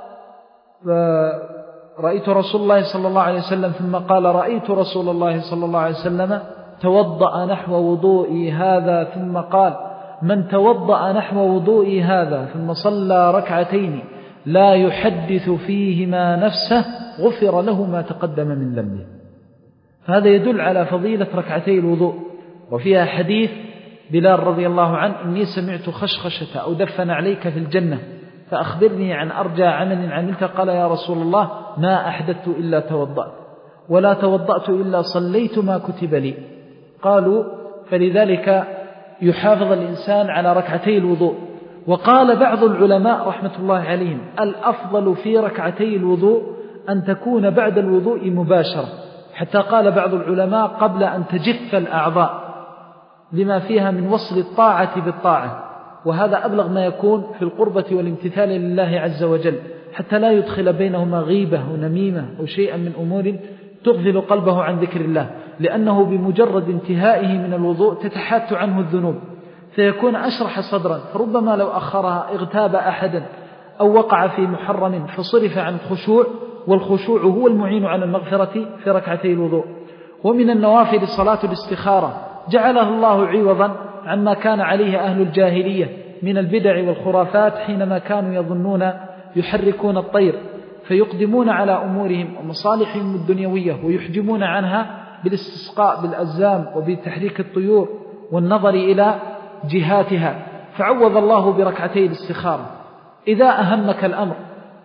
رأيت رسول الله صلى الله عليه وسلم ثم قال رأيت رسول الله صلى الله عليه وسلم توضأ نحو وضوئي هذا ثم قال من توضأ نحو وضوئي هذا ثم صلى ركعتين لا يحدث فيهما نفسه غفر له ما تقدم من ذنبه. هذا يدل على فضيلة ركعتي الوضوء. وفيها حديث بلال رضي الله عنه إني سمعت خشخشة أو دفن عليك في الجنة فأخبرني عن أرجى عمل عملت. قال يا رسول الله ما أحدثت إلا توضأت ولا توضأت إلا صليت ما كتب لي. قالوا فلذلك يحافظ الإنسان على ركعتي الوضوء. وقال بعض العلماء رحمة الله عليهم الأفضل في ركعتي الوضوء أن تكون بعد الوضوء مباشرة، حتى قال بعض العلماء قبل أن تجف الأعضاء لما فيها من وصل الطاعة بالطاعة، وهذا أبلغ ما يكون في القربة والامتثال لله عز وجل، حتى لا يدخل بينهما غيبة ونميمة أو شيئا من أمور تغفل قلبه عن ذكر الله، لأنه بمجرد انتهائه من الوضوء تتحات عنه الذنوب فيكون أشرح صدرا، فربما لو أخرها اغتاب أحدا أو وقع في محرم فصرف عن الخشوع، والخشوع هو المعين على المغفرة في ركعتي الوضوء. ومن النوافل صلاة الاستخارة جعلها الله عوضا عما كان عليه أهل الجاهلية من البدع والخرافات، حينما كانوا يظنون يحركون الطير فيقدمون على أمورهم ومصالحهم الدنيوية ويحجمون عنها بالاستسقاء بالأزام وبتحريك الطيور والنظر إلى جهاتها، فعوض الله بركعتي الاستخارة. إذا أهمك الأمر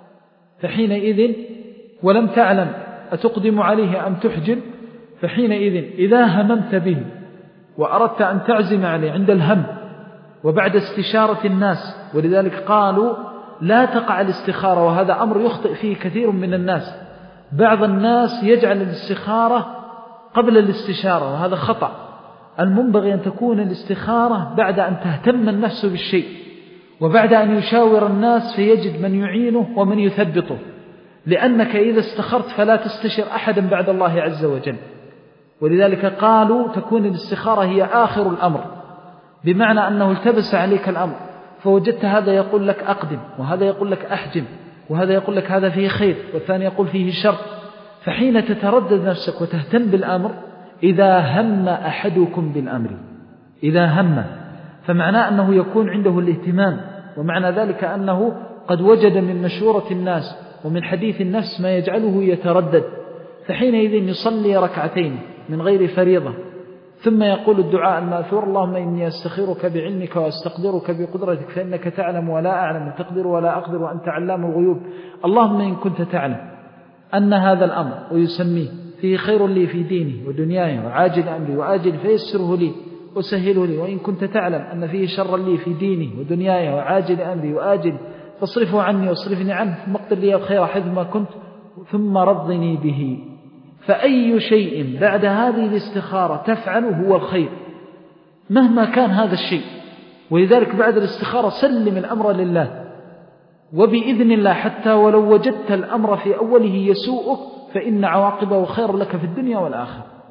فحينئذ ولم تعلم أتقدم عليه أم تحجم، فحينئذ إذا هممت به وأردت أن تعزم عليه عند الهم وبعد استشارة الناس، ولذلك قالوا لا تقع الاستخارة، وهذا أمر يخطئ فيه كثير من الناس. بعض الناس يجعل الاستخارة قبل الاستشارة وهذا خطأ. المنبغي أن تكون الاستخارة بعد أن تهتم النفس بالشيء وبعد أن يشاور الناس فيجد من يعينه ومن يثبطه، لأنك إذا استخرت فلا تستشر أحدا بعد الله عز وجل. ولذلك قالوا تكون الاستخارة هي آخر الأمر، بمعنى أنه التبس عليك الأمر فوجدت هذا يقول لك أقدم وهذا يقول لك أحجم وهذا يقول لك هذا فيه خير والثاني يقول فيه شر، فحين تتردد نفسك وتهتم بالأمر إذا هم أحدكم بالأمر، إذا هم فمعناه أنه يكون عنده الاهتمام، ومعنى ذلك أنه قد وجد من مشورة الناس ومن حديث النفس ما يجعله يتردد، فحينئذ يصلي ركعتين من غير فريضة ثم يقول الدعاء الماثور اللهم إني أستخيرك بعلمك وأستقدرك بقدرتك فإنك تعلم ولا أعلم وتقدر ولا أقدر وأنت علام الغيوب، اللهم إن كنت تعلم أن هذا الأمر ويسميه فيه خير لي في ديني ودنياي وعاجل أمري وآجل فيسره لي وسهله لي، وإن كنت تعلم أن فيه شر لي في ديني ودنياي وعاجل أمري وآجل فاصرفه عني واصرفني عنه ثم اقدر لي الخير حيثما كنت ثم رضني به. فأي شيء بعد هذه الاستخارة تفعله هو الخير مهما كان هذا الشيء، ولذلك بعد الاستخارة سلم الأمر لله وبإذن الله، حتى ولو وجدت الأمر في أوله يسوءك فإن عواقبه خير لك في الدنيا والآخرة.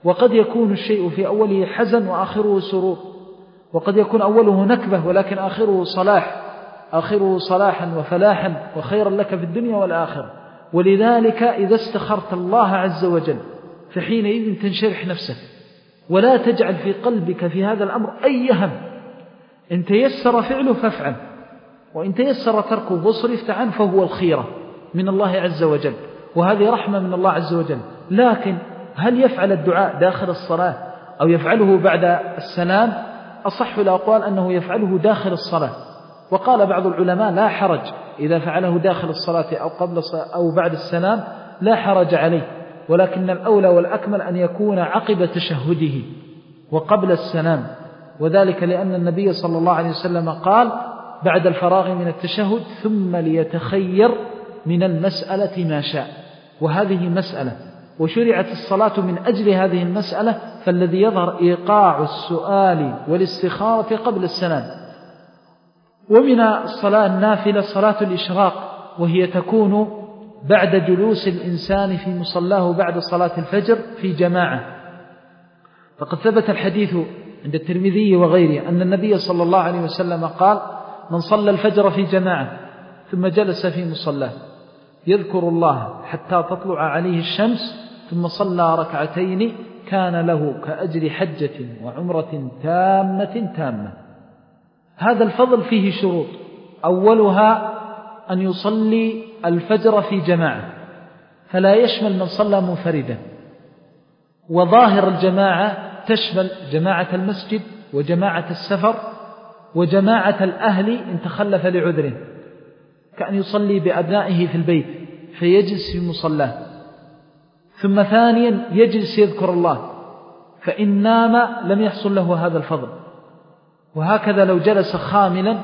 وقد يكون الشيء في أوله حزن وآخره سرور، وقد يكون أوله نكبة ولكن آخره صلاح، آخره صلاحا وفلاحا وخيرا لك في الدنيا والآخرة. ولذلك إذا استخرت الله عز وجل فحينئذ تنشرح نفسك، ولا تجعل في قلبك في هذا الأمر أي هم. إن تيسر فعله فافعل، وإن تيسر تركه فاصرف عنه، فهو الخيرة من الله عز وجل، وهذه رحمة من الله عز وجل. لكن هل يفعل الدعاء داخل الصلاة أو يفعله بعد السلام؟ أصح الأقوال أنه يفعله داخل الصلاة. وقال بعض العلماء لا حرج إذا فعله داخل الصلاة أو قبل أو بعد السلام، لا حرج عليه، ولكن الأولى والأكمل أن يكون عقب تشهده وقبل السلام، وذلك لأن النبي صلى الله عليه وسلم قال بعد الفراغ من التشهد: ثم ليتخير من المسألة ما شاء. وهذه مسألة، وشرعت الصلاة من أجل هذه المسألة، فالذي يظهر إيقاع السؤال والاستخارة قبل السلام. ومن الصلاة النافلة صلاة الإشراق، وهي تكون بعد جلوس الإنسان في مصلاه بعد صلاة الفجر في جماعة. فقد ثبت الحديث عند الترمذي وغيره أن النبي صلى الله عليه وسلم قال: من صلى الفجر في جماعة ثم جلس في مصلاه يذكر الله حتى تطلع عليه الشمس ثم صلى ركعتين كان له كأجر حجة وعمرة تامة تامة. هذا الفضل فيه شروط، أولها أن يصلي الفجر في جماعة، فلا يشمل من صلى منفردا. وظاهر الجماعة تشمل جماعة المسجد وجماعة السفر وجماعة الأهل إن تخلف لعذره، كأن يصلي بأبنائه في البيت فيجلس في مصلاه. ثم ثانيا يجلس يذكر الله، فإن نام لم يحصل له هذا الفضل. وهكذا لو جلس خاملا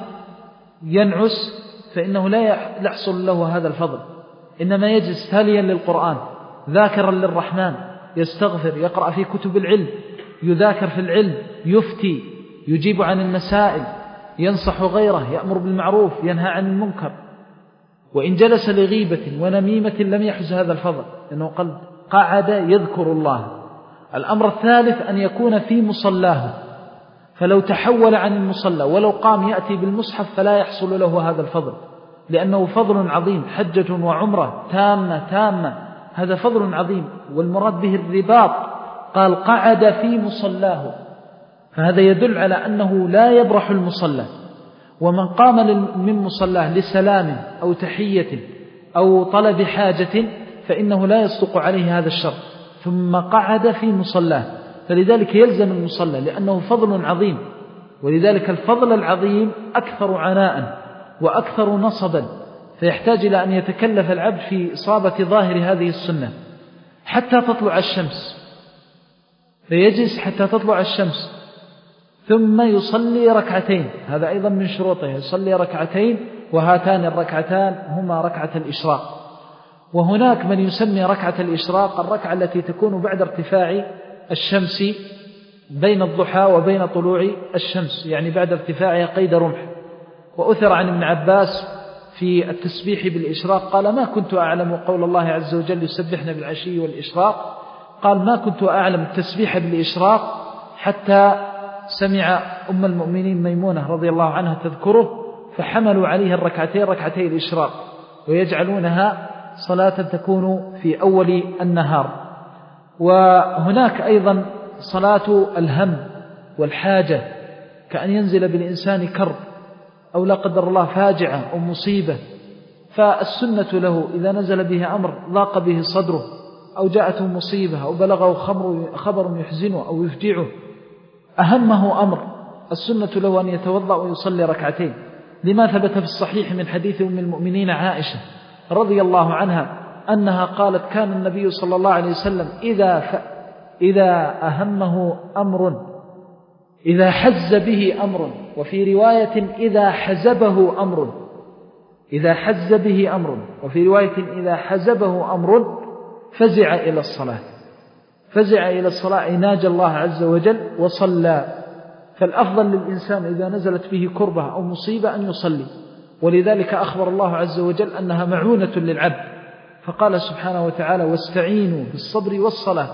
ينعس فإنه لا يحصل له هذا الفضل، إنما يجلس تاليا للقرآن ذاكرا للرحمن، يستغفر، يقرأ في كتب العلم، يذاكر في العلم، يفتي، يجيب عن المسائل، ينصح غيره، يأمر بالمعروف، ينهى عن المنكر. وإن جلس لغيبة ونميمة لم يحز هذا الفضل، إنه قد قعد يذكر الله. الأمر الثالث أن يكون في مصلاه، فلو تحول عن المصلى ولو قام يأتي بالمصحف فلا يحصل له هذا الفضل، لأنه فضل عظيم، حجة وعمرة تامة تامة، هذا فضل عظيم. والمراد به الرباط، قال قعد في مصلاه، فهذا يدل على أنه لا يبرح المصلى. ومن قام من مصلاه لسلام أو تحية أو طلب حاجة فإنه لا يصدق عليه هذا الشرط، ثم قعد في مصلاه، فلذلك يلزم المصلى لأنه فضل عظيم. ولذلك الفضل العظيم أكثر عناء وأكثر نصبا، فيحتاج إلى أن يتكلف العبد في إصابة ظاهر هذه السنة حتى تطلع الشمس، فيجلس حتى تطلع الشمس ثم يصلي ركعتين، هذا أيضا من شروطه، يصلي ركعتين، وهاتان الركعتان هما ركعة الإشراق. وهناك من يسمي ركعة الإشراق الركعة التي تكون بعد ارتفاع الشمس بين الضحى وبين طلوع الشمس، يعني بعد ارتفاعها قيد رمح. وأثر عن ابن عباس في التسبيح بالإشراق قال: ما كنت أعلم قول الله عز وجل يسبحنا بالعشي والإشراق، قال ما كنت أعلم التسبيح بالإشراق حتى سمع أم المؤمنين ميمونة رضي الله عنها تذكره، فحملوا عليها الركعتين ركعتي الإشراق، ويجعلونها صلاة تكون في أول النهار. وهناك أيضا صلاة الهم والحاجة، كأن ينزل بالإنسان كرب أو لا قدر الله فاجعة أو مصيبة، فالسنة له إذا نزل به أمر ضاق به صدره أو جاءته مصيبة أو بلغه خبر يحزنه أو يفجعه أهمه أمر، السنة له أن يتوضأ ويصلي ركعتين، لما ثبت في الصحيح من حديث أم المؤمنين عائشة رضي الله عنها أنها قالت: كان النبي صلى الله عليه وسلم إذا, ف... إذا أهمه أمر إذا حز به أمر، وفي رواية إذا حزبه أمر إذا حز به أمر وفي رواية إذا حزبه أمر فزع إلى الصلاة فزع إلى الصلاة ناجى الله عز وجل وصلى. فالأفضل للإنسان إذا نزلت به كربة أو مصيبة أن يصلي، ولذلك أخبر الله عز وجل أنها معونة للعبد، فقال سبحانه وتعالى: واستعينوا بالصبر والصلاة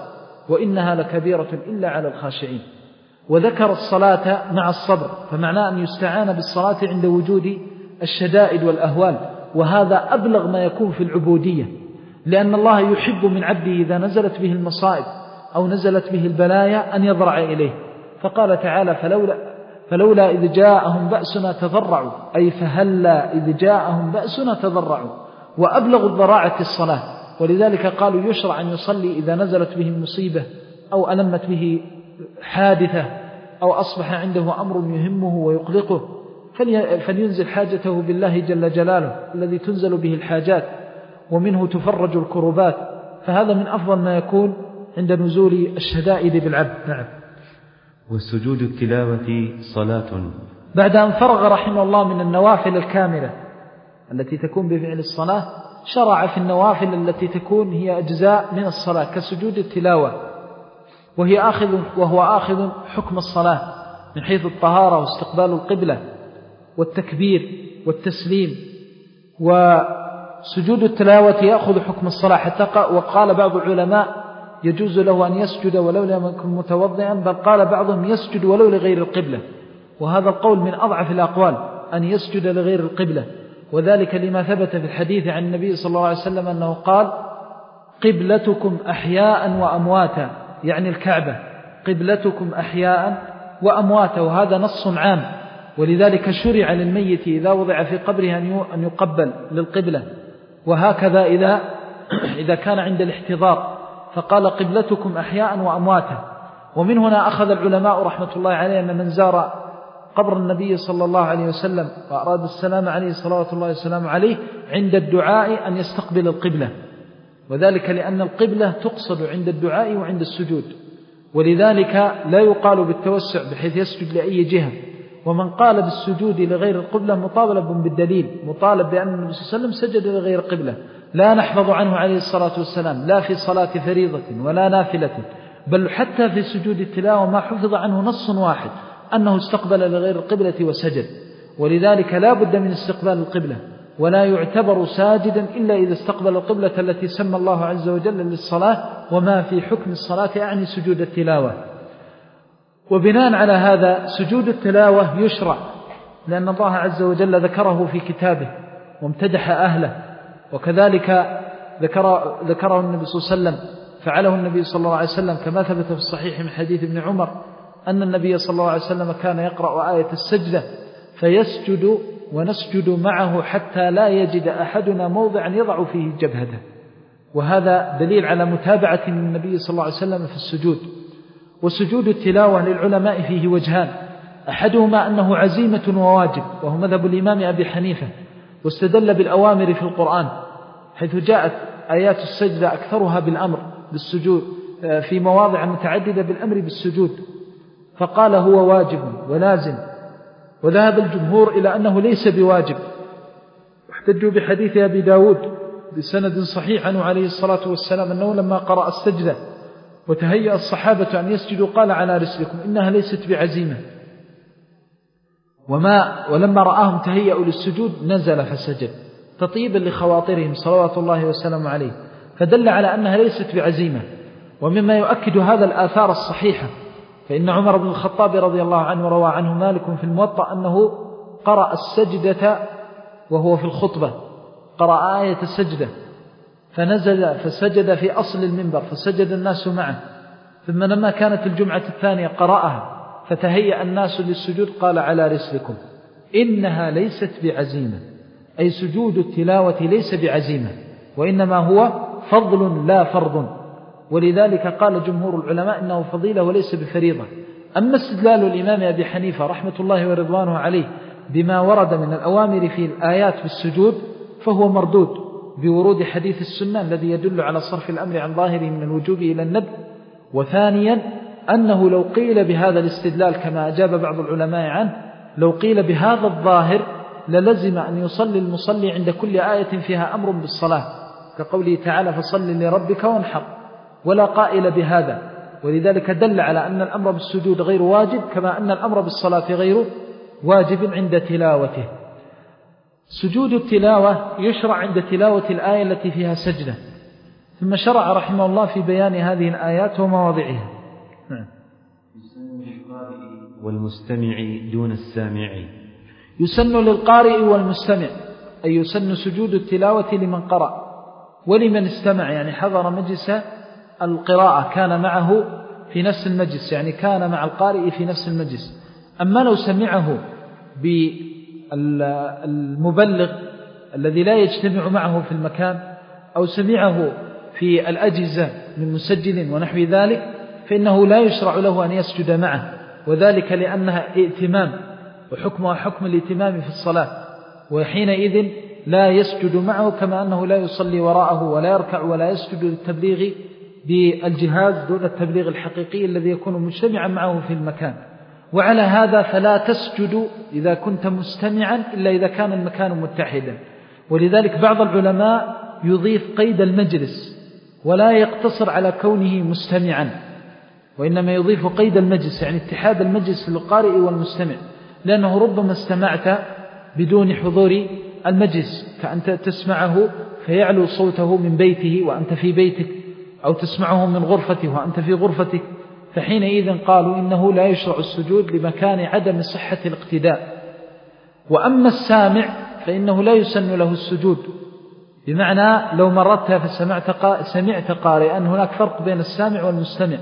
وإنها لكبيرة إلا على الخاشعين. وذكر الصلاة مع الصبر، فمعناه أن يستعان بالصلاة عند وجود الشدائد والأهوال، وهذا أبلغ ما يكون في العبودية، لأن الله يحب من عبده إذا نزلت به المصائب أو نزلت به البلايا أن يضرع إليه. فقال تعالى فلولا, فلولا إذ جاءهم بأسنا تضرعوا، أي فهلا إذ جاءهم بأسنا تضرعوا. وأبلغ الضراعة الصلاة، ولذلك قالوا يشرع أن يصلي إذا نزلت به المصيبة أو ألمت به حادثة أو أصبح عنده أمر يهمه ويقلقه فلينزل حاجته بالله جل جلاله الذي تنزل به الحاجات ومنه تفرج الكربات، فهذا من أفضل ما يكون عند نزول الشدائد بالعبد. نعم. وسجود التلاوة صلاة. بعد أن فرغ رحمه الله من النوافل الكاملة التي تكون بفعل الصلاة، شرع في النوافل التي تكون هي أجزاء من الصلاة كسجود التلاوة، وهي آخذ وهو آخذ حكم الصلاة من حيث الطهارة واستقبال القبلة والتكبير والتسليم. وسجود التلاوة يأخذ حكم الصلاة، حتى وقال بعض العلماء يجوز له أن يسجد ولو لم يكن متوضئا، بل قال بعضهم يسجد ولو لغير القبلة، وهذا القول من أضعف الأقوال أن يسجد لغير القبلة، وذلك لما ثبت في الحديث عن النبي صلى الله عليه وسلم أنه قال قبلتكم أحياء وأمواتا، يعني الكعبة قبلتكم أحياء وأمواتا، وهذا نص عام، ولذلك شرع للميت إذا وضع في قبره أن يقبل للقبلة، وهكذا إذا إذا كان عند الاحتضار فقال قبلتكم أحياء وأمواتا. ومن هنا أخذ العلماء رحمة الله عليه أن من زار قبر النبي صلى الله عليه وسلم وأراد السلام عليه صلوات الله والسلام عليه عند الدعاء أن يستقبل القبلة، وذلك لأن القبلة تقصد عند الدعاء وعند السجود، ولذلك لا يقال بالتوسع بحيث يسجد لأي جهة. ومن قال بالسجود لغير القبلة مطالب بالدليل، مطالب بأن النبي صلى الله عليه وسلم سجد لغير القبلة، لا نحفظ عنه عليه الصلاة والسلام لا في صلاة فريضة ولا نافلة، بل حتى في سجود التلاوة ما حفظ عنه نص واحد أنه استقبل لغير القبلة وسجد، ولذلك لا بد من استقبال القبلة، ولا يعتبر ساجدا إلا إذا استقبل القبلة التي سمى الله عز وجل للصلاة، وما في حكم الصلاة أعني سجود التلاوة. وبناء على هذا سجود التلاوة يشرع، لأن الله عز وجل ذكره في كتابه وامتدح أهله، وكذلك ذكر ذكره النبي صلى الله عليه وسلم، فعله النبي صلى الله عليه وسلم كما ثبت في الصحيح من حديث ابن عمر أن النبي صلى الله عليه وسلم كان يقرأ آية السجدة فيسجد ونسجد معه حتى لا يجد أحدنا موضعا يضع فيه جبهته، وهذا دليل على متابعة من النبي صلى الله عليه وسلم في السجود. وسجود التلاوة للعلماء فيه وجهان، أحدهما أنه عزيمة وواجب، وهو مذهب الإمام أبي حنيفة، واستدل بالأوامر في القرآن حيث جاءت آيات السجدة أكثرها بالأمر بالسجود في مواضع متعددة بالأمر بالسجود، فقال هو واجب ولازم. وذهب الجمهور إلى أنه ليس بواجب، واحتجوا بحديث أبي داود بسند صحيح عنه عليه الصلاة والسلام أنه لما قرأ السجدة وتهيأ الصحابة أن يسجدوا قال على رسلكم إنها ليست بعزيمة، وما ولما رآهم تهيأوا للسجود نزل فسجد تطيبا لخواطرهم صلوات الله وسلم عليه، فدل على أنها ليست بعزيمة. ومما يؤكد هذا الآثار الصحيحة، فإن عمر بن الخطاب رضي الله عنه روى عنه مالك في الموطأ أنه قرأ السجدة وهو في الخطبة، قرأ آية السجدة فنزل فسجد في أصل المنبر فسجد الناس معه، ثم لما كانت الجمعة الثانية قرأها فتهيأ الناس للسجود قال على رسلكم إنها ليست بعزيمة، أي سجود التلاوة ليس بعزيمة، وإنما هو فضل لا فرض، ولذلك قال جمهور العلماء إنه فضيلة وليس بفريضة. أما استدلال الإمام أبي حنيفة رحمة الله ورضوانه عليه بما ورد من الأوامر في الآيات بالسجود فهو مردود بورود حديث السنة الذي يدل على صرف الأمر عن ظاهره من الوجوب إلى الندب. وثانيا أنه لو قيل بهذا الاستدلال كما أجاب بعض العلماء عنه، لو قيل بهذا الظاهر للزم أن يصلي المصلي عند كل آية فيها أمر بالصلاة، كقوله تعالى فصل لربك وانحر، ولا قائل بهذا، ولذلك دل على أن الأمر بالسجود غير واجب كما أن الأمر بالصلاة غير واجب عند تلاوته. سجود التلاوة يشرع عند تلاوة الآية التي فيها سجدة، ثم شرع رحمه الله في بيان هذه الآيات ومواضعها. نعم. يسن للقارئ والمستمع دون السامع. يسن للقارئ والمستمع أي يسن سجود التلاوة لمن قرأ ولمن استمع، يعني حضر مجلس القراءة كان معه في نفس المجلس، يعني كان مع القارئ في نفس المجلس. أما لو سمعه بالمبلغ الذي لا يجتمع معه في المكان، أو سمعه في الأجهزة من مسجل ونحو ذلك، فإنه لا يشرع له أن يسجد معه، وذلك لأنها ائتمام، وحكمها حكم الائتمام في الصلاة، وحينئذ لا يسجد معه، كما أنه لا يصلي وراءه ولا يركع ولا يسجد للتبليغ بالجهاز دون التبليغ الحقيقي الذي يكون مجتمعا معه في المكان. وعلى هذا فلا تسجد إذا كنت مستمعا إلا إذا كان المكان متحدا. ولذلك بعض العلماء يضيف قيد المجلس ولا يقتصر على كونه مستمعا، وإنما يضيف قيد المجلس، يعني اتحاد المجلس للقارئ والمستمع، لأنه ربما استمعت بدون حضور المجلس، كأن تسمعه فيعلو صوته من بيته وأنت في بيتك، أو تسمعه من غرفته وأنت في غرفتك، فحينئذ قالوا إنه لا يشرع السجود لمكان عدم صحة الاقتداء. وأما السامع فإنه لا يسن له السجود، بمعنى لو مررت فسمعت قا... سمعت قارئا، هناك فرق بين السامع والمستمع،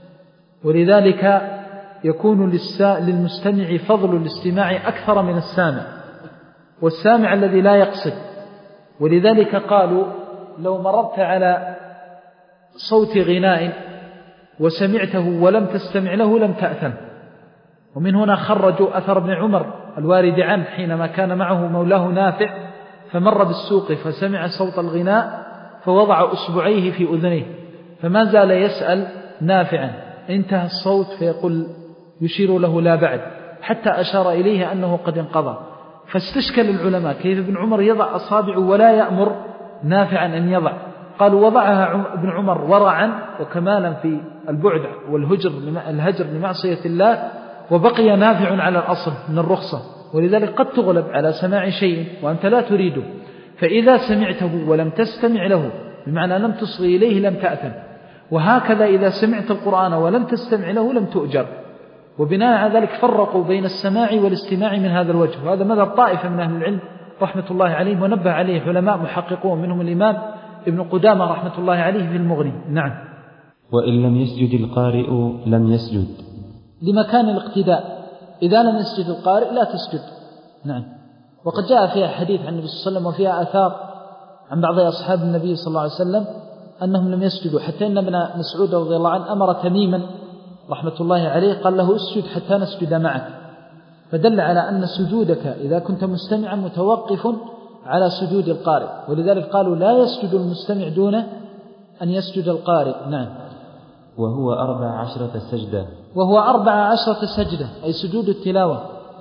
ولذلك يكون للسا... للمستمع فضل الاستماع أكثر من السامع، والسامع الذي لا يقصد. ولذلك قالوا لو مررت على صوت غناء وسمعته ولم تستمع له لم تأثم. ومن هنا خرجوا أثر ابن عمر الوارد عنه حينما كان معه مولاه نافع، فمر بالسوق فسمع صوت الغناء فوضع أصبعيه في أذنيه، فما زال يسأل نافعا انتهى الصوت، فيقول يشير له لا بعد، حتى أشار إليه أنه قد انقضى. فاستشكل العلماء كيف ابن عمر يضع أصابعه ولا يأمر نافعا أن يضع؟ قالوا وضعها ابن عمر ورعا وكمالا في البعد والهجر الهجر لمعصية الله، وبقي نافع على الأصل من الرخصة. ولذلك قد تغلب على سماع شيء وأنت لا تريده، فإذا سمعته ولم تستمع له بمعنى لم تصغي إليه لم تأثم. وهكذا إذا سمعت القرآن ولم تستمع له لم تؤجر. وبناء على ذلك فرقوا بين السماع والاستماع من هذا الوجه، وهذا مذهب طائفة من أهل العلم رحمة الله عليه، ونبه عليه علماء محققون منهم الإمام ابن قدامة رحمة الله عليه في المغني. نعم. وإن لم يسجد القارئ لم يسجد لمكان الاقتداء، إذا لم يسجد القارئ لا تسجد. نعم. وقد جاء فيها حديث عن النبي صلى الله عليه وسلم، وفيها آثار عن بعض أصحاب النبي صلى الله عليه وسلم أنهم لم يسجدوا، حتى إن ابن مسعود رضي الله عنه أمر تميما رحمة الله عليه قال له اسجد حتى نسجد معك، فدل على أن سجودك إذا كنت مستمعا متوقف على سجود القارئ. ولذلك قالوا لا يسجد المستمع دون أن يسجد القارئ. نعم. وهو أربع عشرة سجدة وهو أربع عشرة سجدة أي سجود التلاوة.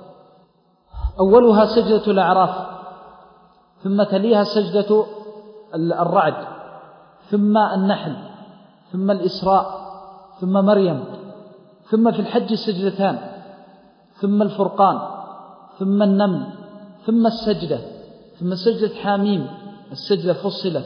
أولها سجدة الأعراف، ثم تليها سجدة الرعد، ثم النحل، ثم الإسراء، ثم مريم، ثم في الحج سجدتان، ثم الفرقان، ثم النمل، ثم السجدة، ثم سجدة حاميم السجدة فصلت،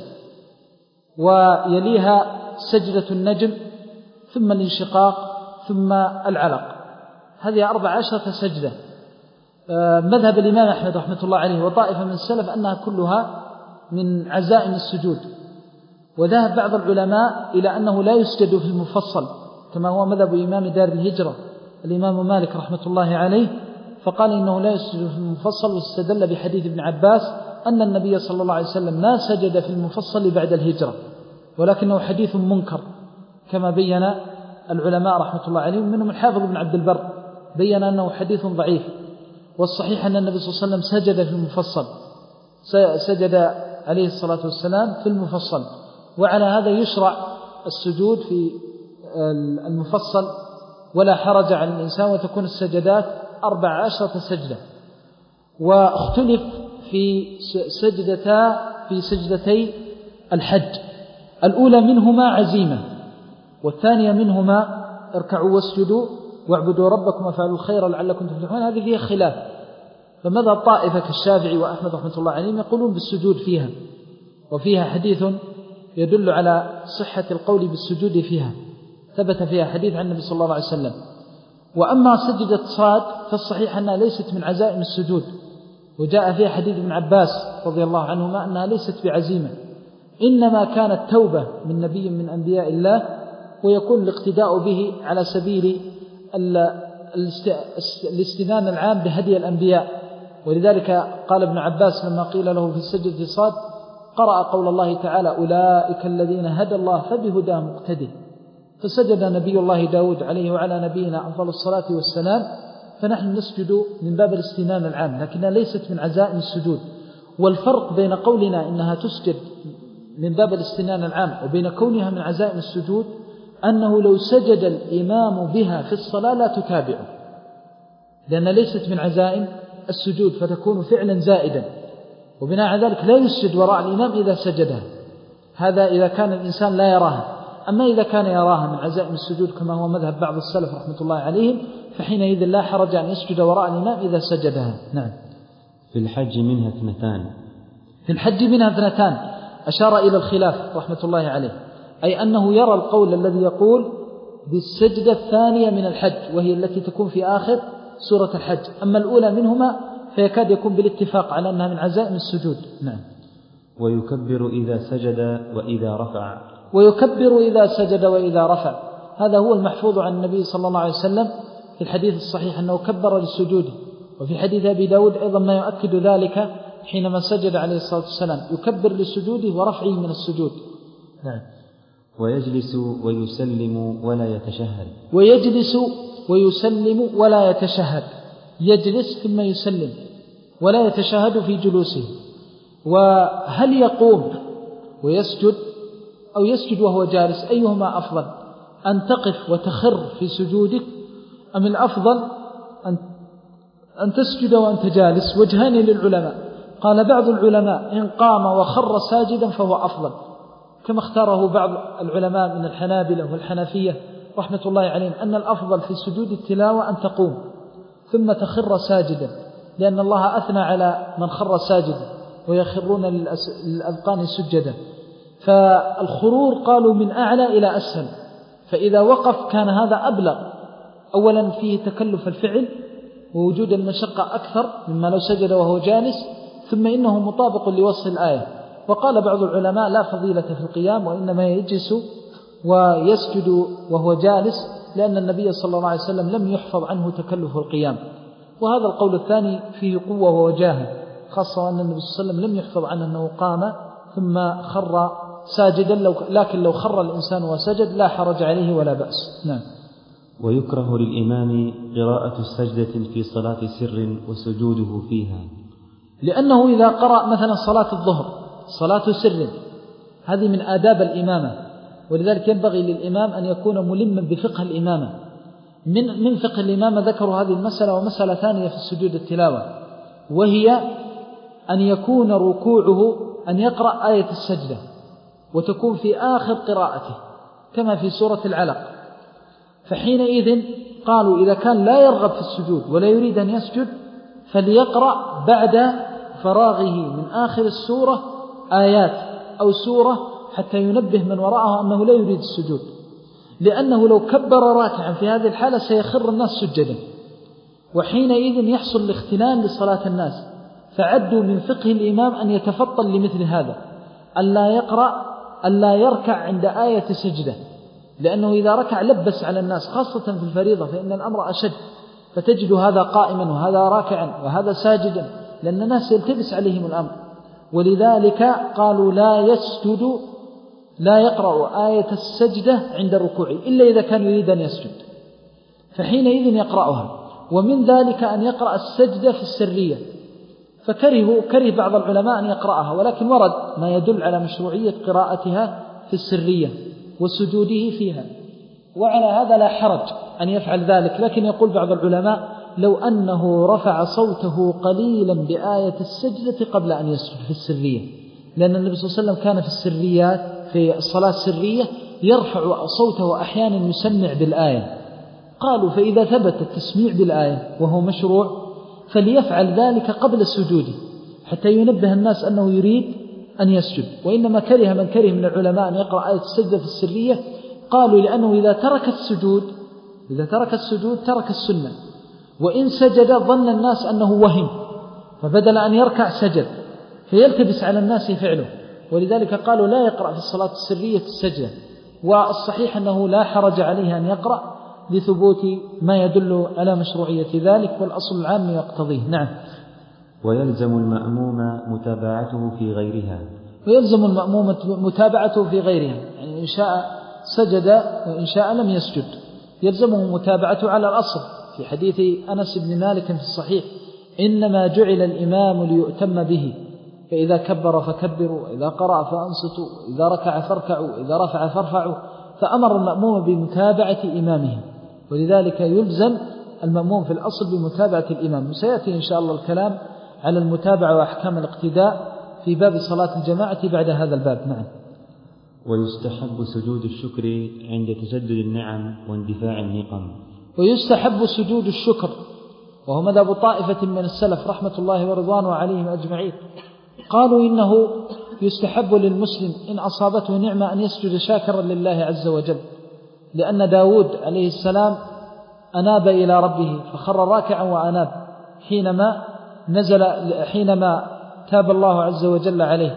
ويليها سجدة النجم، ثم الانشقاق، ثم العلق. هذه أربع عشرة سجدة. مذهب الإمام أحمد رحمة الله عليه وطائفة من السلف أنها كلها من عزائم السجود. وذهب بعض العلماء إلى أنه لا يسجد في المفصل كما هو مذهب إمام دار الهجرة الإمام مالك رحمة الله عليه، فقال إنه لا يسجد في المفصل، واستدل بحديث ابن عباس أن النبي صلى الله عليه وسلم ما سجد في المفصل بعد الهجرة، ولكنه حديث منكر كما بين العلماء رحمة الله عليهم، منهم الحافظ ابن عبد البر بين أنه حديث ضعيف. والصحيح أن النبي صلى الله عليه وسلم سجد في المفصل، سجد عليه الصلاة والسلام في المفصل. وعلى هذا يشرع السجود في المفصل ولا حرج على الإنسان، وتكون السجدات أربع عشرة سجدة. واختلف في سجدتا في سجدتي الحج، الأولى منهما عزيمة، والثانية منهما اركعوا واسجدوا واعبدوا ربكم وافعلوا الخير لعلكم تفلحون. هذه فيها خلاف، فمذهب طائفة كالشافعي وأحمد رحمة الله عليهم يقولون بالسجود فيها، وفيها حديث يدل على صحة القول بالسجود فيها، ثبت فيها حديث عن النبي صلى الله عليه وسلم. وأما سجدة صاد فالصحيح أنها ليست من عزائم السجود، وجاء فيها حديث ابن عباس رضي الله عنهما أنها ليست بعزيمة، إنما كانت توبة من نبي من أنبياء الله، ويكون الاقتداء به على سبيل الاستنان العام بهدي الأنبياء. ولذلك قال ابن عباس لما قيل له في السجدة صاد قرأ قول الله تعالى أولئك الذين هدى الله فبهداه مقتدي، فسجد نبي الله داود عليه وعلى نبينا أفضل الصلاة والسلام. فنحن نسجد من باب الاستنان العام، لكنها ليست من عزائم السجود. والفرق بين قولنا إنها تسجد من باب الاستنان العام وبين كونها من عزائم السجود أنه لو سجد الإمام بها في الصلاة لا تتابعه، لأن ليست من عزائم السجود فتكون فعلا زائدا، وبناء على ذلك لا يسجد وراء الإمام إذا سجدها. هذا إذا كان الإنسان لا يراها. أما إذا كان يراها من عزائم السجود كما هو مذهب بعض السلف رحمة الله عليهم فحينئذ لا حرج أن يسجد وراء الإمام إذا سجدها. نعم. في الحج منها اثنتان. في الحج منها اثنتان أشار إلى الخلاف رحمة الله عليه، أي أنه يرى القول الذي يقول بالسجدة الثانية من الحج وهي التي تكون في آخر سورة الحج. أما الأولى منهما فيكاد يكون بالاتفاق على أنها من عزائم السجود. نعم. ويكبر إذا سجد وإذا رفع. ويكبر إذا سجد وإذا رفع، هذا هو المحفوظ عن النبي صلى الله عليه وسلم في الحديث الصحيح أنه كبر للسجود. وفي حديث أبي داود أيضا ما يؤكد ذلك حينما سجد عليه الصلاة والسلام، يكبر للسجود ورفعه من السجود. نعم. ويجلس ويسلم ولا يتشهد. ويجلس ويسلم ولا يتشهد، يجلس ثم يسلم ولا يتشهد في جلوسه. وهل يقوم ويسجد أو يسجد وهو جالس؟ أيهما أفضل، أن تقف وتخر في سجودك أم الأفضل أن أن تسجد وأنت جالس؟ وجهان للعلماء. قال بعض العلماء إن قام وخر ساجدا فهو أفضل، كما اختاره بعض العلماء من الحنابلة والحنفية رحمة الله عليهم أن الأفضل في سجود التلاوة أن تقوم ثم تخر ساجدا، لأن الله أثنى على من خر ساجدا ويخرون للأذقان سجدا. فالخرور قالوا من أعلى إلى أسفل، فإذا وقف كان هذا أبلغ، أولا فيه تكلف الفعل ووجود المشقة أكثر مما لو سجد وهو جالس، ثم إنه مطابق لوصف الآية. وقال بعض العلماء لا فضيلة في القيام وإنما يجلس ويسجد وهو جالس، لأن النبي صلى الله عليه وسلم لم يحفظ عنه تكلف القيام. وهذا القول الثاني فيه قوة ووجاهة، خاصة أن النبي صلى الله عليه وسلم لم يحفظ عنه أنه قام ثم خر ساجدا، لكن لو خر الإنسان وسجد لا حرج عليه ولا بأس. نعم. ويكره للإمام قراءة السجدة في صلاة سر وسجوده فيها، لأنه إذا قرأ مثلا صلاة الظهر صلاة سر هذه من آداب الإمامة، ولذلك ينبغي للإمام أن يكون ملما بفقه الإمامة. من من فقه الإمامة ذكروا هذه المسألة. ومسألة ثانية في السجود التلاوة، وهي أن يكون ركوعه أن يقرأ آية السجدة وتكون في آخر قراءته كما في سورة العلق. فحينئذ قالوا إذا كان لا يرغب في السجود ولا يريد أن يسجد فليقرأ بعد فراغه من آخر السورة آيات أو سورة حتى ينبه من وراءه أنه لا يريد السجود، لأنه لو كبر راكعا في هذه الحالة سيخر الناس سجدا، وحينئذ يحصل الاختلال لصلاة الناس. فعدوا من فقه الإمام أن يتفطن لمثل هذا، ألا يقرأ ألا يركع عند آية سجدة، لأنه إذا ركع لبس على الناس خاصة في الفريضة، فإن الأمر أشد، فتجد هذا قائما وهذا راكعا وهذا ساجدا، لأن الناس يلتبس عليهم الأمر. ولذلك قالوا لا يسجد لا يقرأ آية السجدة عند الركوع إلا إذا كان يريد أن يسجد، فحينئذ يقرأها. ومن ذلك أن يقرأ السجدة في السرية، فكرهوا كره بعض العلماء أن يقرأها، ولكن ورد ما يدل على مشروعية قراءتها في السرية وسجوده فيها، وعلى هذا لا حرج أن يفعل ذلك. لكن يقول بعض العلماء لو أنه رفع صوته قليلا بآية السجدة قبل أن يسجد في السرية، لأن النبي صلى الله عليه وسلم كان في السريات في الصلاة السرية يرفع صوته أحيانا يسمع بالآية. قالوا فإذا ثبت التسميع بالآية وهو مشروع فليفعل ذلك قبل السجود حتى ينبه الناس أنه يريد أن يسجد. وإنما كره من كره من العلماء أن يقرأ آية السجدة في السرية، قالوا لأنه إذا ترك السجود إذا ترك السجود ترك السنة، وإن سجد ظن الناس أنه وهم، فبدل أن يركع سجد فيلتبس على الناس فعله، ولذلك قالوا لا يقرأ في الصلاة السرية السجدة. والصحيح أنه لا حرج عليه أن يقرأ لثبوت ما يدل على مشروعية ذلك، والأصل العام يقتضيه. نعم. ويلزم المأموم متابعته في غيرها ويلزم المأموم متابعته في غيرها، يعني إن شاء سجد وإن شاء لم يسجد، يلزمه متابعته على الأصل. في حديث أنس بن مالك في الصحيح: إنما جعل الإمام ليؤتم به، فإذا كبر فكبروا، وإذا قرأ فأنصتوا، وإذا ركع فاركعوا، وإذا رفع فارفعوا. فأمر المأموم بمتابعة إمامه، ولذلك يلزم المأموم في الأصل بمتابعة الإمام. وسيأتي إن شاء الله الكلام على المتابعة وأحكام الاقتداء في باب صلاة الجماعة بعد هذا الباب. نعم. ويستحب سجود الشكر عند تجدد النعم واندفاع النقم. ويستحب سجود الشكر، وهو مذهب طائفة من السلف رحمة الله ورضوانه عليهم أجمعين. قالوا إنه يستحب للمسلم إن أصابته نعمة أن يسجد شاكرا لله عز وجل، لأن داود عليه السلام أناب إلى ربه فخر راكعا وأناب حينما نزل حينما تاب الله عز وجل عليه.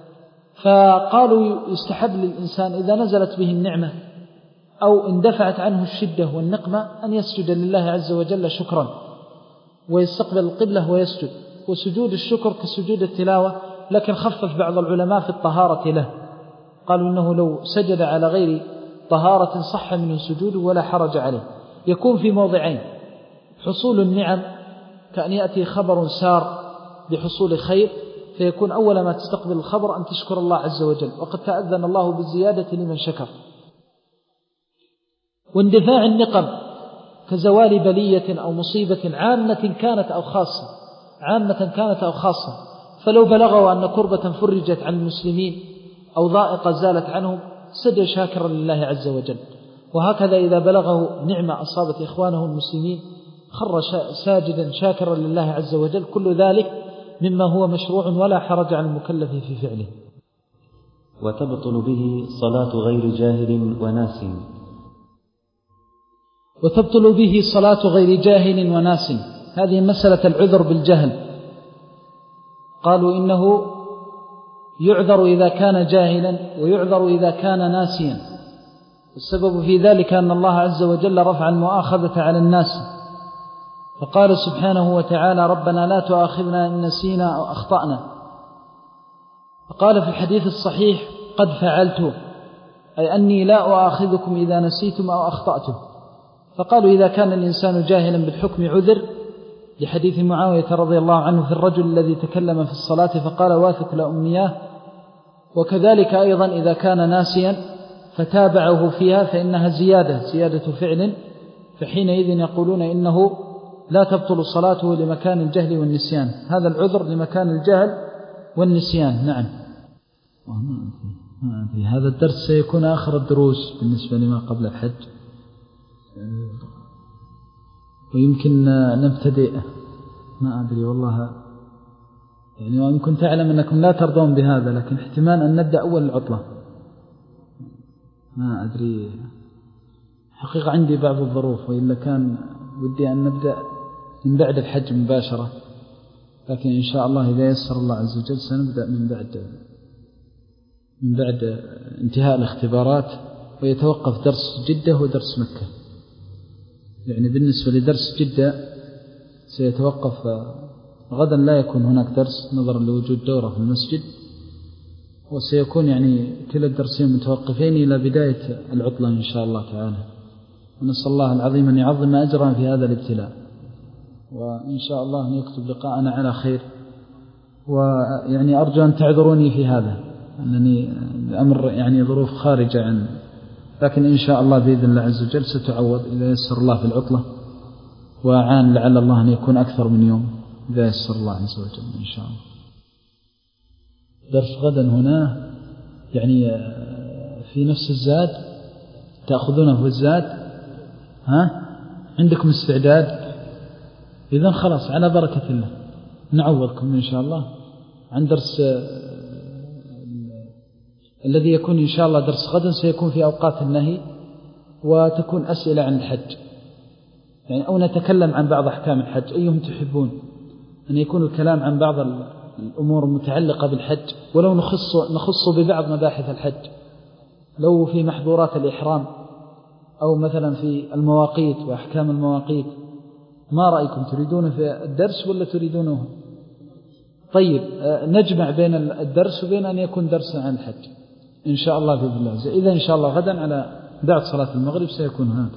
فقالوا يستحب للإنسان إذا نزلت به النعمة أو اندفعت عنه الشدة والنقمة أن يسجد لله عز وجل شكرا، ويستقبل القبلة ويسجد. وسجود الشكر كسجود التلاوة، لكن خفف بعض العلماء في الطهارة له، قالوا إنه لو سجد على غير طهارة صح منه سجوده ولا حرج عليه. يكون في موضعين: حصول النعم كأن يأتي خبر سار بحصول خير، فيكون أول ما تستقبل الخبر أن تشكر الله عز وجل، وقد تأذن الله بالزيادة لمن شكر. واندفاع النقم كزوال بلية أو مصيبة عامة كانت أو خاصة عامة كانت أو خاصة فلو بلغوا أن كربة فرجت عن المسلمين أو ضائقة زالت عنهم سجد شاكرا لله عز وجل. وهكذا إذا بلغه نعمة أصابت إخوانه المسلمين خر ساجدا شاكرا لله عز وجل. كل ذلك مما هو مشروع ولا حرج على المكلف في فعله. وتبطل به صلاة غير جاهل وناس. وتبطل به صلاة غير جاهل وناس، هذه مسألة العذر بالجهل. قالوا إنه يعذر إذا كان جاهلا ويعذر إذا كان ناسيا. السبب في ذلك أن الله عز وجل رفع المؤاخذة على الناس، فقال سبحانه وتعالى: ربنا لا تؤاخذنا إن نسينا أو أخطأنا. فقال في الحديث الصحيح: قد فعلت، أي أني لا أؤاخذكم إذا نسيتم أو أخطأتم. فقالوا إذا كان الإنسان جاهلا بالحكم عذر، لحديث معاوية رضي الله عنه في الرجل الذي تكلم في الصلاة فقال: واثق لأمنياه. وكذلك أيضا إذا كان ناسيا فتابعه فيها فإنها زيادة زيادة فعل، فحينئذ يقولون إنه لا تبطل صلاته لمكان الجهل والنسيان. هذا العذر لمكان الجهل والنسيان. نعم. هذا الدرس سيكون آخر الدروس بالنسبة لما قبل الحج، ويمكن نبتدئ، ما أدري والله، يعني وإن كنت أعلم أنكم لا ترضون بهذا، لكن احتمال أن نبدأ أول العطلة، ما أدري حقيقة عندي بعض الظروف، وإلا كان ودي أن نبدأ من بعد الحج مباشرة، لكن إن شاء الله إذا يسر الله عز وجل سنبدأ من بعد من بعد انتهاء الاختبارات، ويتوقف درس جدة ودرس مكة. يعني بالنسبة لدرس جدة سيتوقف غدا، لا يكون هناك درس نظرا لوجود دورة في المسجد، وسيكون يعني كلا الدرسين متوقفين إلى بداية العطلة إن شاء الله تعالى. ونسأل الله العظيم أن يعظم أجرا في هذا الابتلاء، وإن شاء الله أن يكتب لقاءنا على خير. ويعني أرجو أن تعذروني في هذا، أنني الأمر يعني ظروف خارجة عن، لكن إن شاء الله بإذن الله عز وجل ستعوض إذا يسر الله في العطلة، وعان لعل الله أن يكون أكثر من يوم إذا يسر الله عز وجل إن شاء الله. درس غدا هنا يعني في نفس الزاد تأخذونه في الزاد، ها عندكم استعداد؟ إذن خلاص على بركة الله نعوضكم إن شاء الله عن درس الذي يكون إن شاء الله درس غدا سيكون في أوقات النهي، وتكون أسئلة عن الحج، يعني أو نتكلم عن بعض أحكام الحج. أيهم تحبون أن يكون الكلام عن بعض الأمور المتعلقة بالحج، ولو نخص, نخص ببعض مباحث الحج، لو في محظورات الإحرام أو مثلا في المواقيت وأحكام المواقيت؟ ما رأيكم، تريدون في الدرس ولا تريدونه؟ طيب نجمع بين الدرس وبين أن يكون درسا عن الحج إن شاء الله بإذن الله. إذا إن شاء الله غدا على بعد صلاة المغرب سيكون هناك.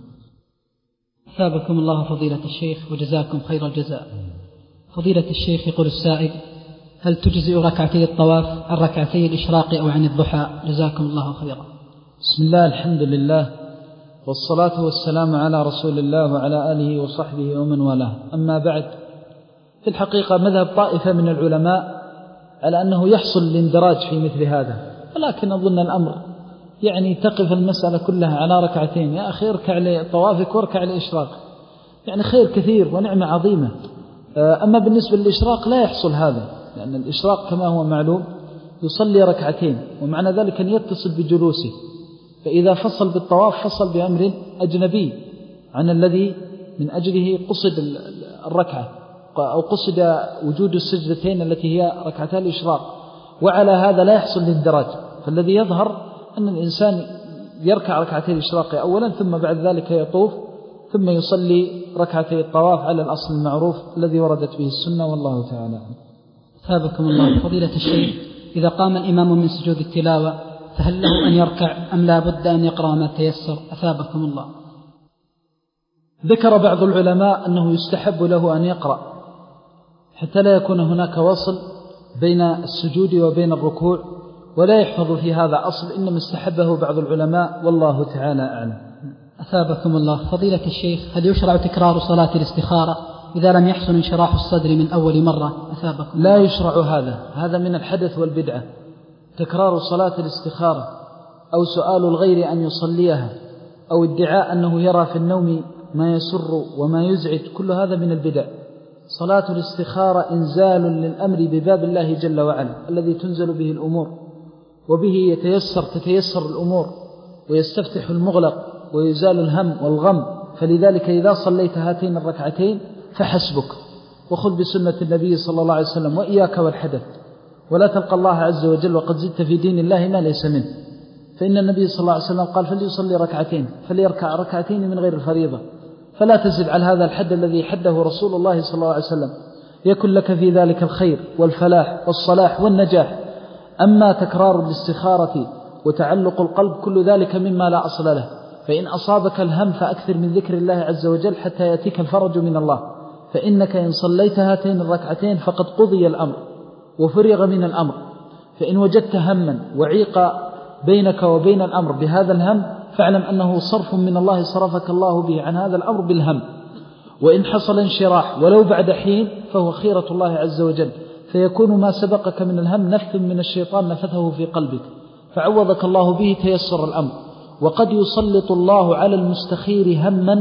ثابكم الله فضيلة الشيخ وجزاكم خير الجزاء. فضيلة الشيخ يقول السائل: هل تجزئ ركعتي الطواف عن ركعتي الإشراق أو عن الضحى؟ جزاكم الله خيرا. بسم الله، الحمد لله، والصلاة والسلام على رسول الله وعلى آله وصحبه ومن والاه. أما بعد، في الحقيقة مذهب طائفة من العلماء على أنه يحصل الاندراج في مثل هذا، ولكن أظن الأمر يعني تقف المسألة كلها على ركعتين. يا أخي اركع لطوافك واركع لإشراق، يعني خير كثير ونعمة عظيمة. أما بالنسبة للإشراق لا يحصل هذا، لأن الإشراق كما هو معلوم يصلي ركعتين، ومعنى ذلك أن يتصل بجلوسه، فإذا فصل بالطواف فصل بأمر أجنبي عن الذي من أجله قصد الركعة، أو قصد وجود السجدتين التي هي ركعتا الإشراق. وعلى هذا لا يحصل الاندراج، فالذي يظهر أن الإنسان يركع ركعتي الإشراق أولا، ثم بعد ذلك يطوف، ثم يصلي ركعتي الطواف على الأصل المعروف الذي وردت به السنة، والله تعالى. ثابكم الله فضيلة الشيخ، إذا قام الإمام من سجود التلاوة فهل له أن يركع أم لا بد أن يقرأ ما تيسر؟ أثابكم الله. ذكر بعض العلماء أنه يستحب له أن يقرأ حتى لا يكون هناك وصل بين السجود وبين الركوع، ولا يحفظ في هذا أصل، إنما استحبه بعض العلماء، والله تعالى أعلم. أثابكم الله فضيلة الشيخ، هل يشرع تكرار صلاة الاستخارة إذا لم يحصل انشراح الصدر من أول مرة؟ أثابكم لا يشرع هذا، هذا من الحدث والبدعة. تكرار صلاة الاستخارة أو سؤال الغير أن يصليها أو ادعاء أنه يرى في النوم ما يسر وما يزعج، كل هذا من البدع. صلاة الاستخارة إنزال للأمر بباب الله جل وعلا الذي تنزل به الأمور، وبه يتيسر تتيسر الأمور ويستفتح المغلق ويزال الهم والغم. فلذلك إذا صليت هاتين الركعتين فحسبك، وخذ بسنة النبي صلى الله عليه وسلم، وإياك والحدث، ولا تلقى الله عز وجل وقد زدت في دين الله ما ليس منه. فإن النبي صلى الله عليه وسلم قال: فليصلي ركعتين، فليركع ركعتين من غير الفريضة، فلا تزد على هذا الحد الذي حده رسول الله صلى الله عليه وسلم، يكن لك في ذلك الخير والفلاح والصلاح والنجاح. أما تكرار الاستخارة وتعلق القلب كل ذلك مما لا أصل له، فإن أصابك الهم فأكثر من ذكر الله عز وجل حتى يأتيك الفرج من الله، فإنك إن صليت هاتين الركعتين فقد قضي الأمر وفرغ من الأمر. فإن وجدت هما وعيق بينك وبين الأمر بهذا الهم فاعلم أنه صرف من الله صرفك الله به عن هذا الأمر بالهم. وإن حصل انشراح ولو بعد حين فهو خيرة الله عز وجل، فيكون ما سبقك من الهم نفث من الشيطان نفثه في قلبك فعوضك الله به تيسر الأمر. وقد يسلط الله على المستخير هما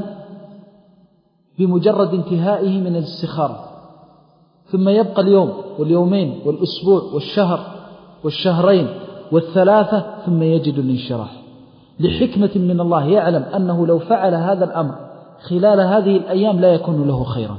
بمجرد انتهائه من الاستخارة، ثم يبقى اليوم واليومين والأسبوع والشهر والشهرين والثلاثة ثم يجد الانشراح لحكمة من الله، يعلم أنه لو فعل هذا الأمر خلال هذه الأيام لا يكون له خيرا.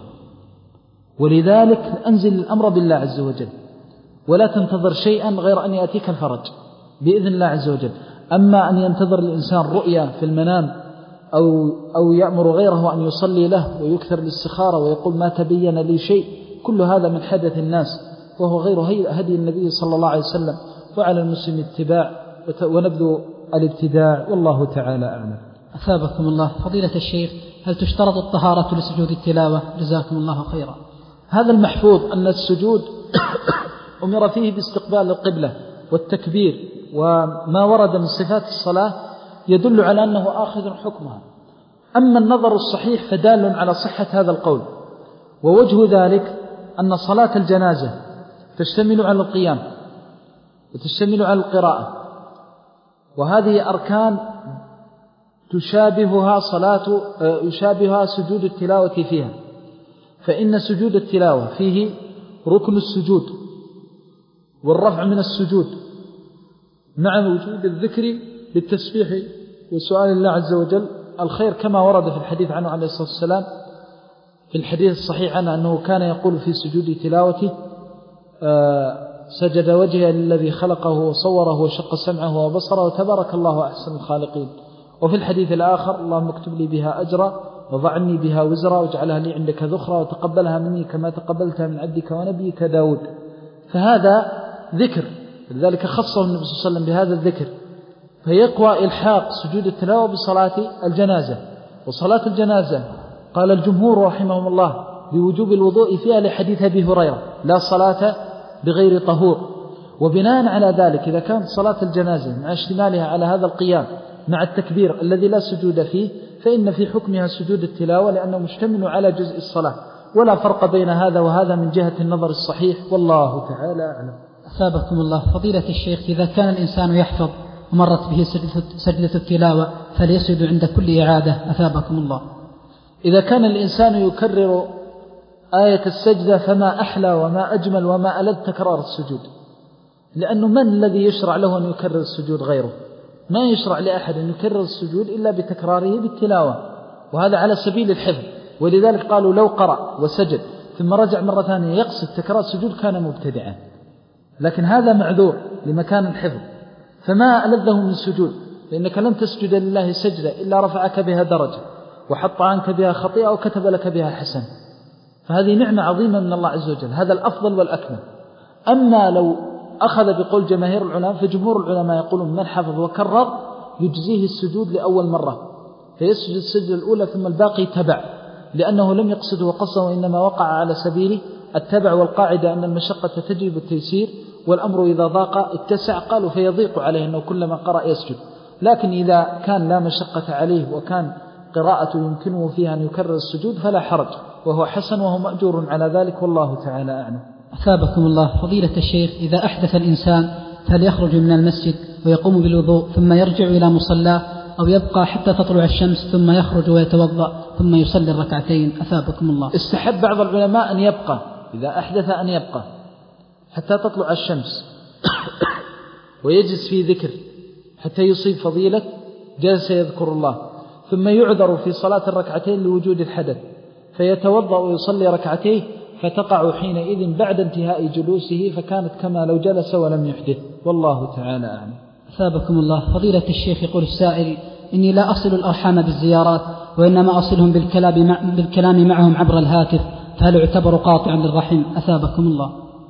ولذلك أنزل الأمر بالله عز وجل، ولا تنتظر شيئا غير أن يأتيك الفرج بإذن الله عز وجل. أما أن ينتظر الإنسان رؤيا في المنام أو, أو يأمر غيره أن يصلي له ويكثر الاستخارة ويقول ما تبين لي شيء، كل هذا من حدث الناس وهو غير هدي النبي صلى الله عليه وسلم. وعلى المسلم اتباع ونبذ الابتداع، والله تعالى أعلم. أثابكم الله فضيلة الشيخ، هل تشترط الطهارة لسجود التلاوة؟ جزاكم الله خيرا. هذا المحفوظ أن السجود أمر فيه باستقبال القبلة والتكبير، وما ورد من صفات الصلاة يدل على أنه آخذ حكمها. أما النظر الصحيح فدال على صحة هذا القول، ووجه ذلك أن صلاة الجنازة تشتمل على القيام وتشتمل على القراءة، وهذه أركان تشابهها صلاة يشابهها سجود التلاوة فيها. فإن سجود التلاوة فيه ركن السجود والرفع من السجود مع وجود الذكر بالتسبيح وسؤال الله عز وجل الخير، كما ورد في الحديث عنه عليه الصلاة والسلام في الحديث الصحيح عنه أنه كان يقول في سجود تلاوته سجد وجهه للذي خلقه وصوره وشق سمعه وبصره وتبارك الله أحسن الخالقين. وفي الحديث الآخر اللهم اكتب لي بها أجرا وضعني بها وزرا واجعلها لي عندك ذخرا وتقبلها مني كما تقبلتها من عبدك ونبيك داود. فهذا ذكر، لذلك خصه النبي صلى الله عليه وسلم بهذا الذكر. فيقوى إلحاق سجود التلاوة بصلاة الجنازة. وصلاة الجنازة قال الجمهور رحمهم الله بوجوب الوضوء فيها لحديث أبي هريرة لا صلاة بغير طهور. وبناء على ذلك إذا كانت صلاة الجنازة مع اشتمالها على هذا القيام مع التكبير الذي لا سجود فيه فإن في حكمها سجود التلاوة، لأنه مشتمل على جزء الصلاة، ولا فرق بين هذا وهذا من جهة النظر الصحيح، والله تعالى أعلم. أثابكم الله. فضيلة الشيخ، إذا كان الإنسان يحفظ ومرت به سجدة التلاوة فليسجد عند كل إعادة؟ أثابكم الله. إذا كان الإنسان يكرر آية السجدة فما أحلى وما أجمل وما ألذ تكرار السجود، لأنه من الذي يشرع له أن يكرر السجود غيره؟ ما يشرع لأحد أن يكرر السجود إلا بتكراره بالتلاوة، وهذا على سبيل الحفظ. ولذلك قالوا لو قرأ وسجد ثم رجع مرة ثانية يقصد تكرار السجود كان مبتدعا، لكن هذا معذور لمكان الحفظ. فما ألذه من سجود، لأنك لم تسجد لله سجدة إلا رفعك بها درجة وحط عنك بها خطيئة وكتب لك بها حسن، فهذه نعمة عظيمة من الله عز وجل، هذا الأفضل والأكمل. أما لو أخذ بقول جماهير العلماء، فجمهور العلماء يقولون من حفظ وكرر يجزيه السجود لأول مرة، فيسجد السجدة الأولى ثم الباقي تبع، لأنه لم يقصده وقصده وإنما وقع على سبيل التبع. والقاعدة أن المشقة تجلب التيسير، والأمر إذا ضاق اتسع، قالوا فيضيق عليه أنه كلما قرأ يسجد. لكن إذا كان لا مشقة عليه وكان قراءة يمكنه فيها أن يكرر السجود فلا حرج، وهو حسن وهو مأجور على ذلك، والله تعالى أعلم. أثابكم الله. فضيلة الشيخ، إذا أحدث الإنسان فليخرج من المسجد ويقوم بالوضوء ثم يرجع إلى مصلاه، أو يبقى حتى تطلع الشمس ثم يخرج ويتوضأ ثم يصلي الركعتين؟ أثابكم الله. استحب بعض العلماء أن يبقى، إذا أحدث أن يبقى حتى تطلع الشمس ويجلس في ذكر حتى يصيب فضيلة جلس يذكر الله، ثم يعذر في صلاة الركعتين لوجود الحدث فيتوضأ ويصلي ركعتيه، فتقع حينئذ بعد انتهاء جلوسه، فكانت كما لو جلس ولم يحدث، والله تعالى أعلم. أثابكم الله. فضيلة الشيخ، يقول السائل: إني لا أصل الأرحام بالزيارات وإنما أصلهم بالكلام, مع بالكلام معهم عبر الهاتف، فهل يعتبر قاطعا للرحم؟ أثابكم الله.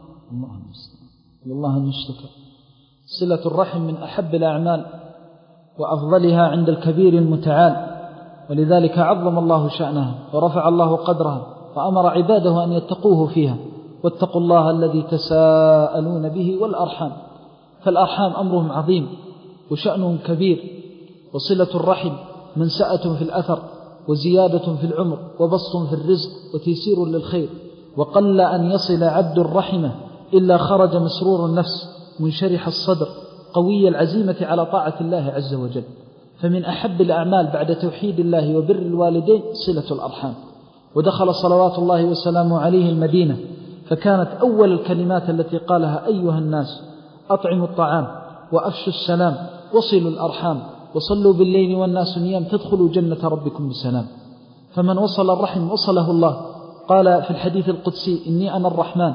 الله المشتكى. صلة الرحم من أحب الأعمال وأفضلها عند الكبير المتعال، ولذلك عظم الله شأنها ورفع الله قدرها وأمر عباده أن يتقوه فيها، واتقوا الله الذي تساءلون به والأرحام. فالأرحام أمرهم عظيم وشأنهم كبير، وصلة الرحم منسأة في الأثر وزيادة في العمر وبسط في الرزق وتيسير للخير. وقل أن يصل عبد الرحمة إلا خرج مسرور النفس منشرح الصدر قوي العزيمة على طاعة الله عز وجل. فمن أحب الأعمال بعد توحيد الله وبر الوالدين صلة الأرحام. ودخل صلوات الله وسلامه عليه المدينة، فكانت أول الكلمات التي قالها: أيها الناس أطعموا الطعام وأفشوا السلام وصلوا الأرحام وصلوا بالليل والناس نيام تدخلوا جنة ربكم بسلام. فمن وصل الرحم وصله الله. قال في الحديث القدسي: إني أنا الرحمن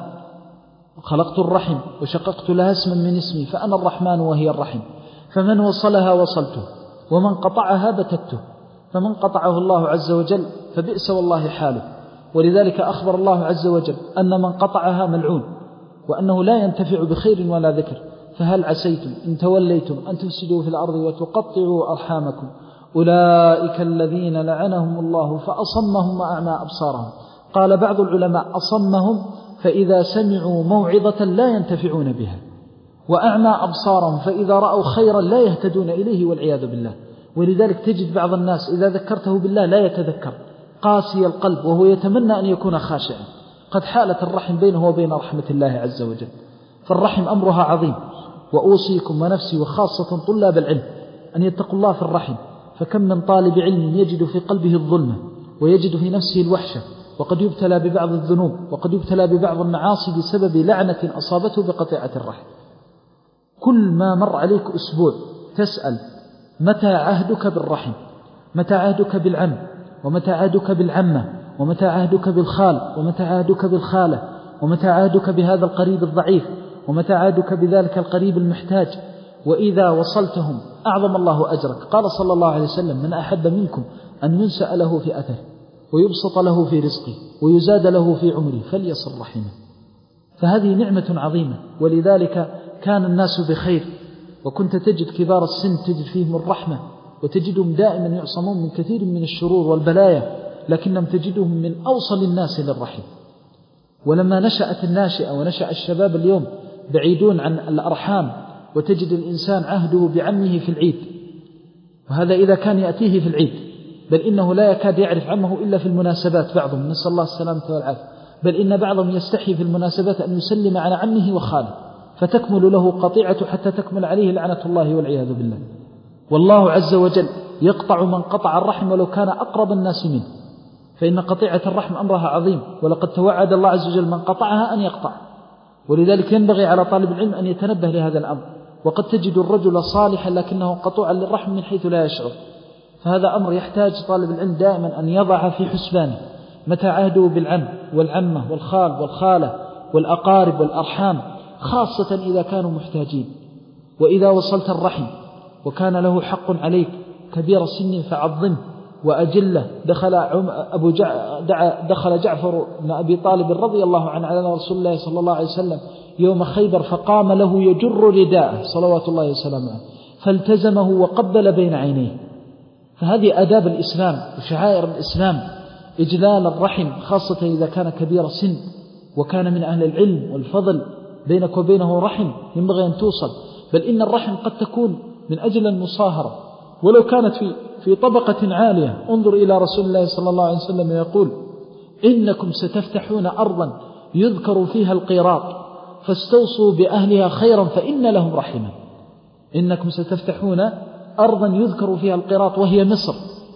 خلقت الرحم وشققت لها اسما من اسمي فأنا الرحمن وهي الرحم، فمن وصلها وصلته ومن قطعها بتته، فمن قطعه الله عز وجل فبئس والله حاله. ولذلك أخبر الله عز وجل أن من قطعها ملعون، وأنه لا ينتفع بخير ولا ذكر. فهل عسيتم إن توليتم أن تفسدوا في الأرض وتقطعوا أرحامكم أولئك الذين لعنهم الله فأصمهم وأعمى أبصارهم. قال بعض العلماء: أصمهم فإذا سمعوا موعظة لا ينتفعون بها، وأعمى أبصارهم فإذا رأوا خيرا لا يهتدون إليه والعياذ بالله. ولذلك تجد بعض الناس إذا ذكرته بالله لا يتذكر، قاسي القلب، وهو يتمنى أن يكون خاشعا. قد حالت الرحم بينه وبين رحمة الله عز وجل. فالرحم أمرها عظيم، وأوصيكم ونفسي وخاصة طلاب العلم أن يتقوا الله في الرحم. فكم من طالب علم يجد في قلبه الظلمة ويجد في نفسه الوحشة، وقد يبتلى ببعض الذنوب وقد يبتلى ببعض المعاصي بسبب لعنة أصابته بقطيعة الرحم. كل ما مر عليك أسبوع تسأل متى عهدك بالرحم، متى عهدك بالعم، ومتى عهدك بالعمة، ومتى عهدك بالخال، ومتى عهدك بالخالة، ومتى عهدك بهذا القريب الضعيف، ومتى عهدك بذلك القريب المحتاج. وإذا وصلتهم أعظم الله أجرك. قال صلى الله عليه وسلم: من أحب منكم أن ينسأ له في أثره ويبسط له في رزقه ويزاد له في عمره فليصل رحمه. فهذه نعمة عظيمة، ولذلك كان الناس بخير، وكنت تجد كبار السن تجد فيهم الرحمة، وتجدهم دائما يعصمون من كثير من الشرور والبلايا، لكنهم تجدهم من أوصل الناس للرحم. ولما نشأت الناشئة ونشأ الشباب اليوم بعيدون عن الأرحام، وتجد الإنسان عهده بعمه في العيد، وهذا إذا كان يأتيه في العيد، بل إنه لا يكاد يعرف عمه إلا في المناسبات، بعضهم نسأل الله السلامة والعافية، بل إن بعضهم يستحي في المناسبات أن يسلم على عمه وخاله، فتكمل له قطيعة حتى تكمل عليه لعنة الله والعياذ بالله. والله عز وجل يقطع من قطع الرحم ولو كان أقرب الناس منه، فإن قطيعة الرحم أمرها عظيم، ولقد توعد الله عز وجل من قطعها أن يقطع. ولذلك ينبغي على طالب العلم أن يتنبه لهذا الأمر. وقد تجد الرجل صالحا لكنه قطوعا للرحم من حيث لا يشعر، فهذا أمر يحتاج طالب العلم دائما أن يضع في حسبانه متى عهده بالعم والعمة والخال والخالة والأقارب والأرحام، خاصة إذا كانوا محتاجين. وإذا وصلت الرحم وكان له حق عليك كبير السن فعظمه وأجله. دخل أبو جع... دخل جعفر بن أبي طالب رضي الله عنه على رسول الله صلى الله عليه وسلم يوم خيبر، فقام له يجر رداءه صلوات الله وسلامه عليه، فالتزمه وقبل بين عينيه. فهذه آداب الإسلام وشعائر الإسلام، إجلال الرحم، خاصة إذا كان كبير السن وكان من أهل العلم والفضل، بينك وبينه رحم ينبغي أن توصل. بل إن الرحم قد تكون من أجل المصاهرة ولو كانت في في طبقة عالية. انظر إلى رسول الله صلى الله عليه وسلم يقول: إنكم ستفتحون أرضا يذكر فيها القيراط فاستوصوا بأهلها خيرا فإن لهم رحما. إنكم ستفتحون أرضا يذكر فيها القيراط وهي مصر،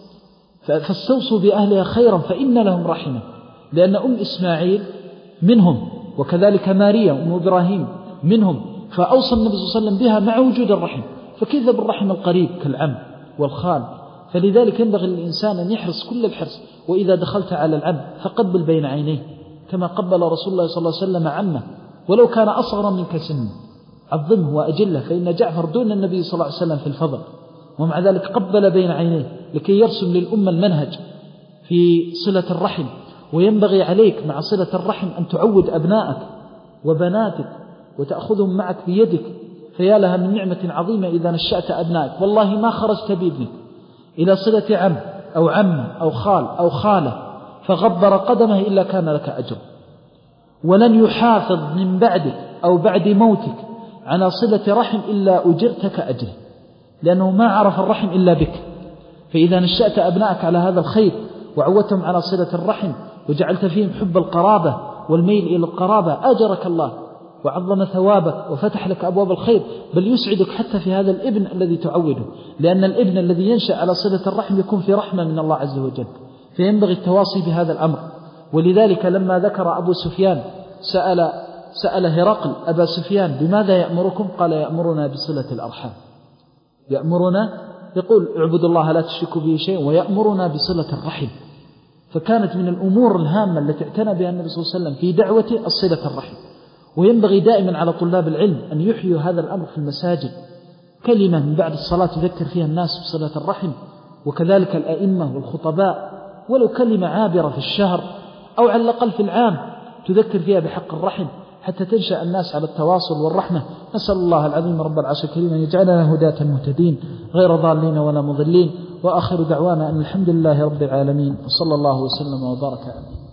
فاستوصوا بأهلها خيرا فإن لهم رحما، لأن أم إسماعيل منهم، وكذلك ماريا أم إبراهيم منهم، فأوصى النبي صلى الله عليه وسلم بها مع وجود الرحم، فكيف بالرحم القريب كالعم والخال؟ فلذلك ينبغي للإنسان أن يحرص كل الحرص. وإذا دخلت على العم فقبل بين عينيه كما قبل رسول الله صلى الله عليه وسلم عمه ولو كان أصغر منك سنا، عظمه وأجله، فإن جعفر دون النبي صلى الله عليه وسلم في الفضل، ومع ذلك قبل بين عينيه لكي يرسم للأمة المنهج في صلة الرحم. وينبغي عليك مع صلة الرحم أن تعود أبنائك وبناتك وتأخذهم معك بيدك، فيا لها من نعمة عظيمة إذا نشأت أبنائك. والله ما خرجت بابنك إلى صلة عم أو عم أو خال أو خالة فغبر قدمه إلا كان لك أجر، ولن يحافظ من بعدك أو بعد موتك على صلة رحم إلا أجرتك أجر، لأنه ما عرف الرحم إلا بك. فإذا نشأت أبنائك على هذا الخير وعودتهم على صلة الرحم وجعلت فيهم حب القرابة والميل إلى القرابة، أجرك الله وعظم ثوابك وفتح لك أبواب الخير، بل يسعدك حتى في هذا الابن الذي تعوده، لأن الابن الذي ينشأ على صلة الرحم يكون في رحمة من الله عز وجل، فينبغي التواصي بهذا الأمر. ولذلك لما ذكر أبو سفيان سأل, سأل هرقل أبا سفيان: بماذا يأمركم؟ قال: يأمرنا بصلة الأرحام. يأمرنا، يقول: اعبدوا الله لا تشركوا به شيء، ويأمرنا بصلة الرحم. فكانت من الأمور الهامة التي اعتنى بها النبي صلى الله عليه وسلم في دعوته الصلة الرحم. وينبغي دائما على طلاب العلم أن يحيوا هذا الأمر في المساجد، كلمة من بعد الصلاة تذكر فيها الناس بصلة الرحم، وكذلك الأئمة والخطباء، ولو كلمة عابرة في الشهر أو على الأقل في العام تذكر فيها بحق الرحم حتى تنشأ الناس على التواصل والرحمة. نسأل الله العظيم رب العرش الكريم أن يجعلنا هداة مهتدين غير ضالين ولا مضلين، وآخر دعوانا أن الحمد لله رب العالمين، وصلى الله وسلم وبارك عليه.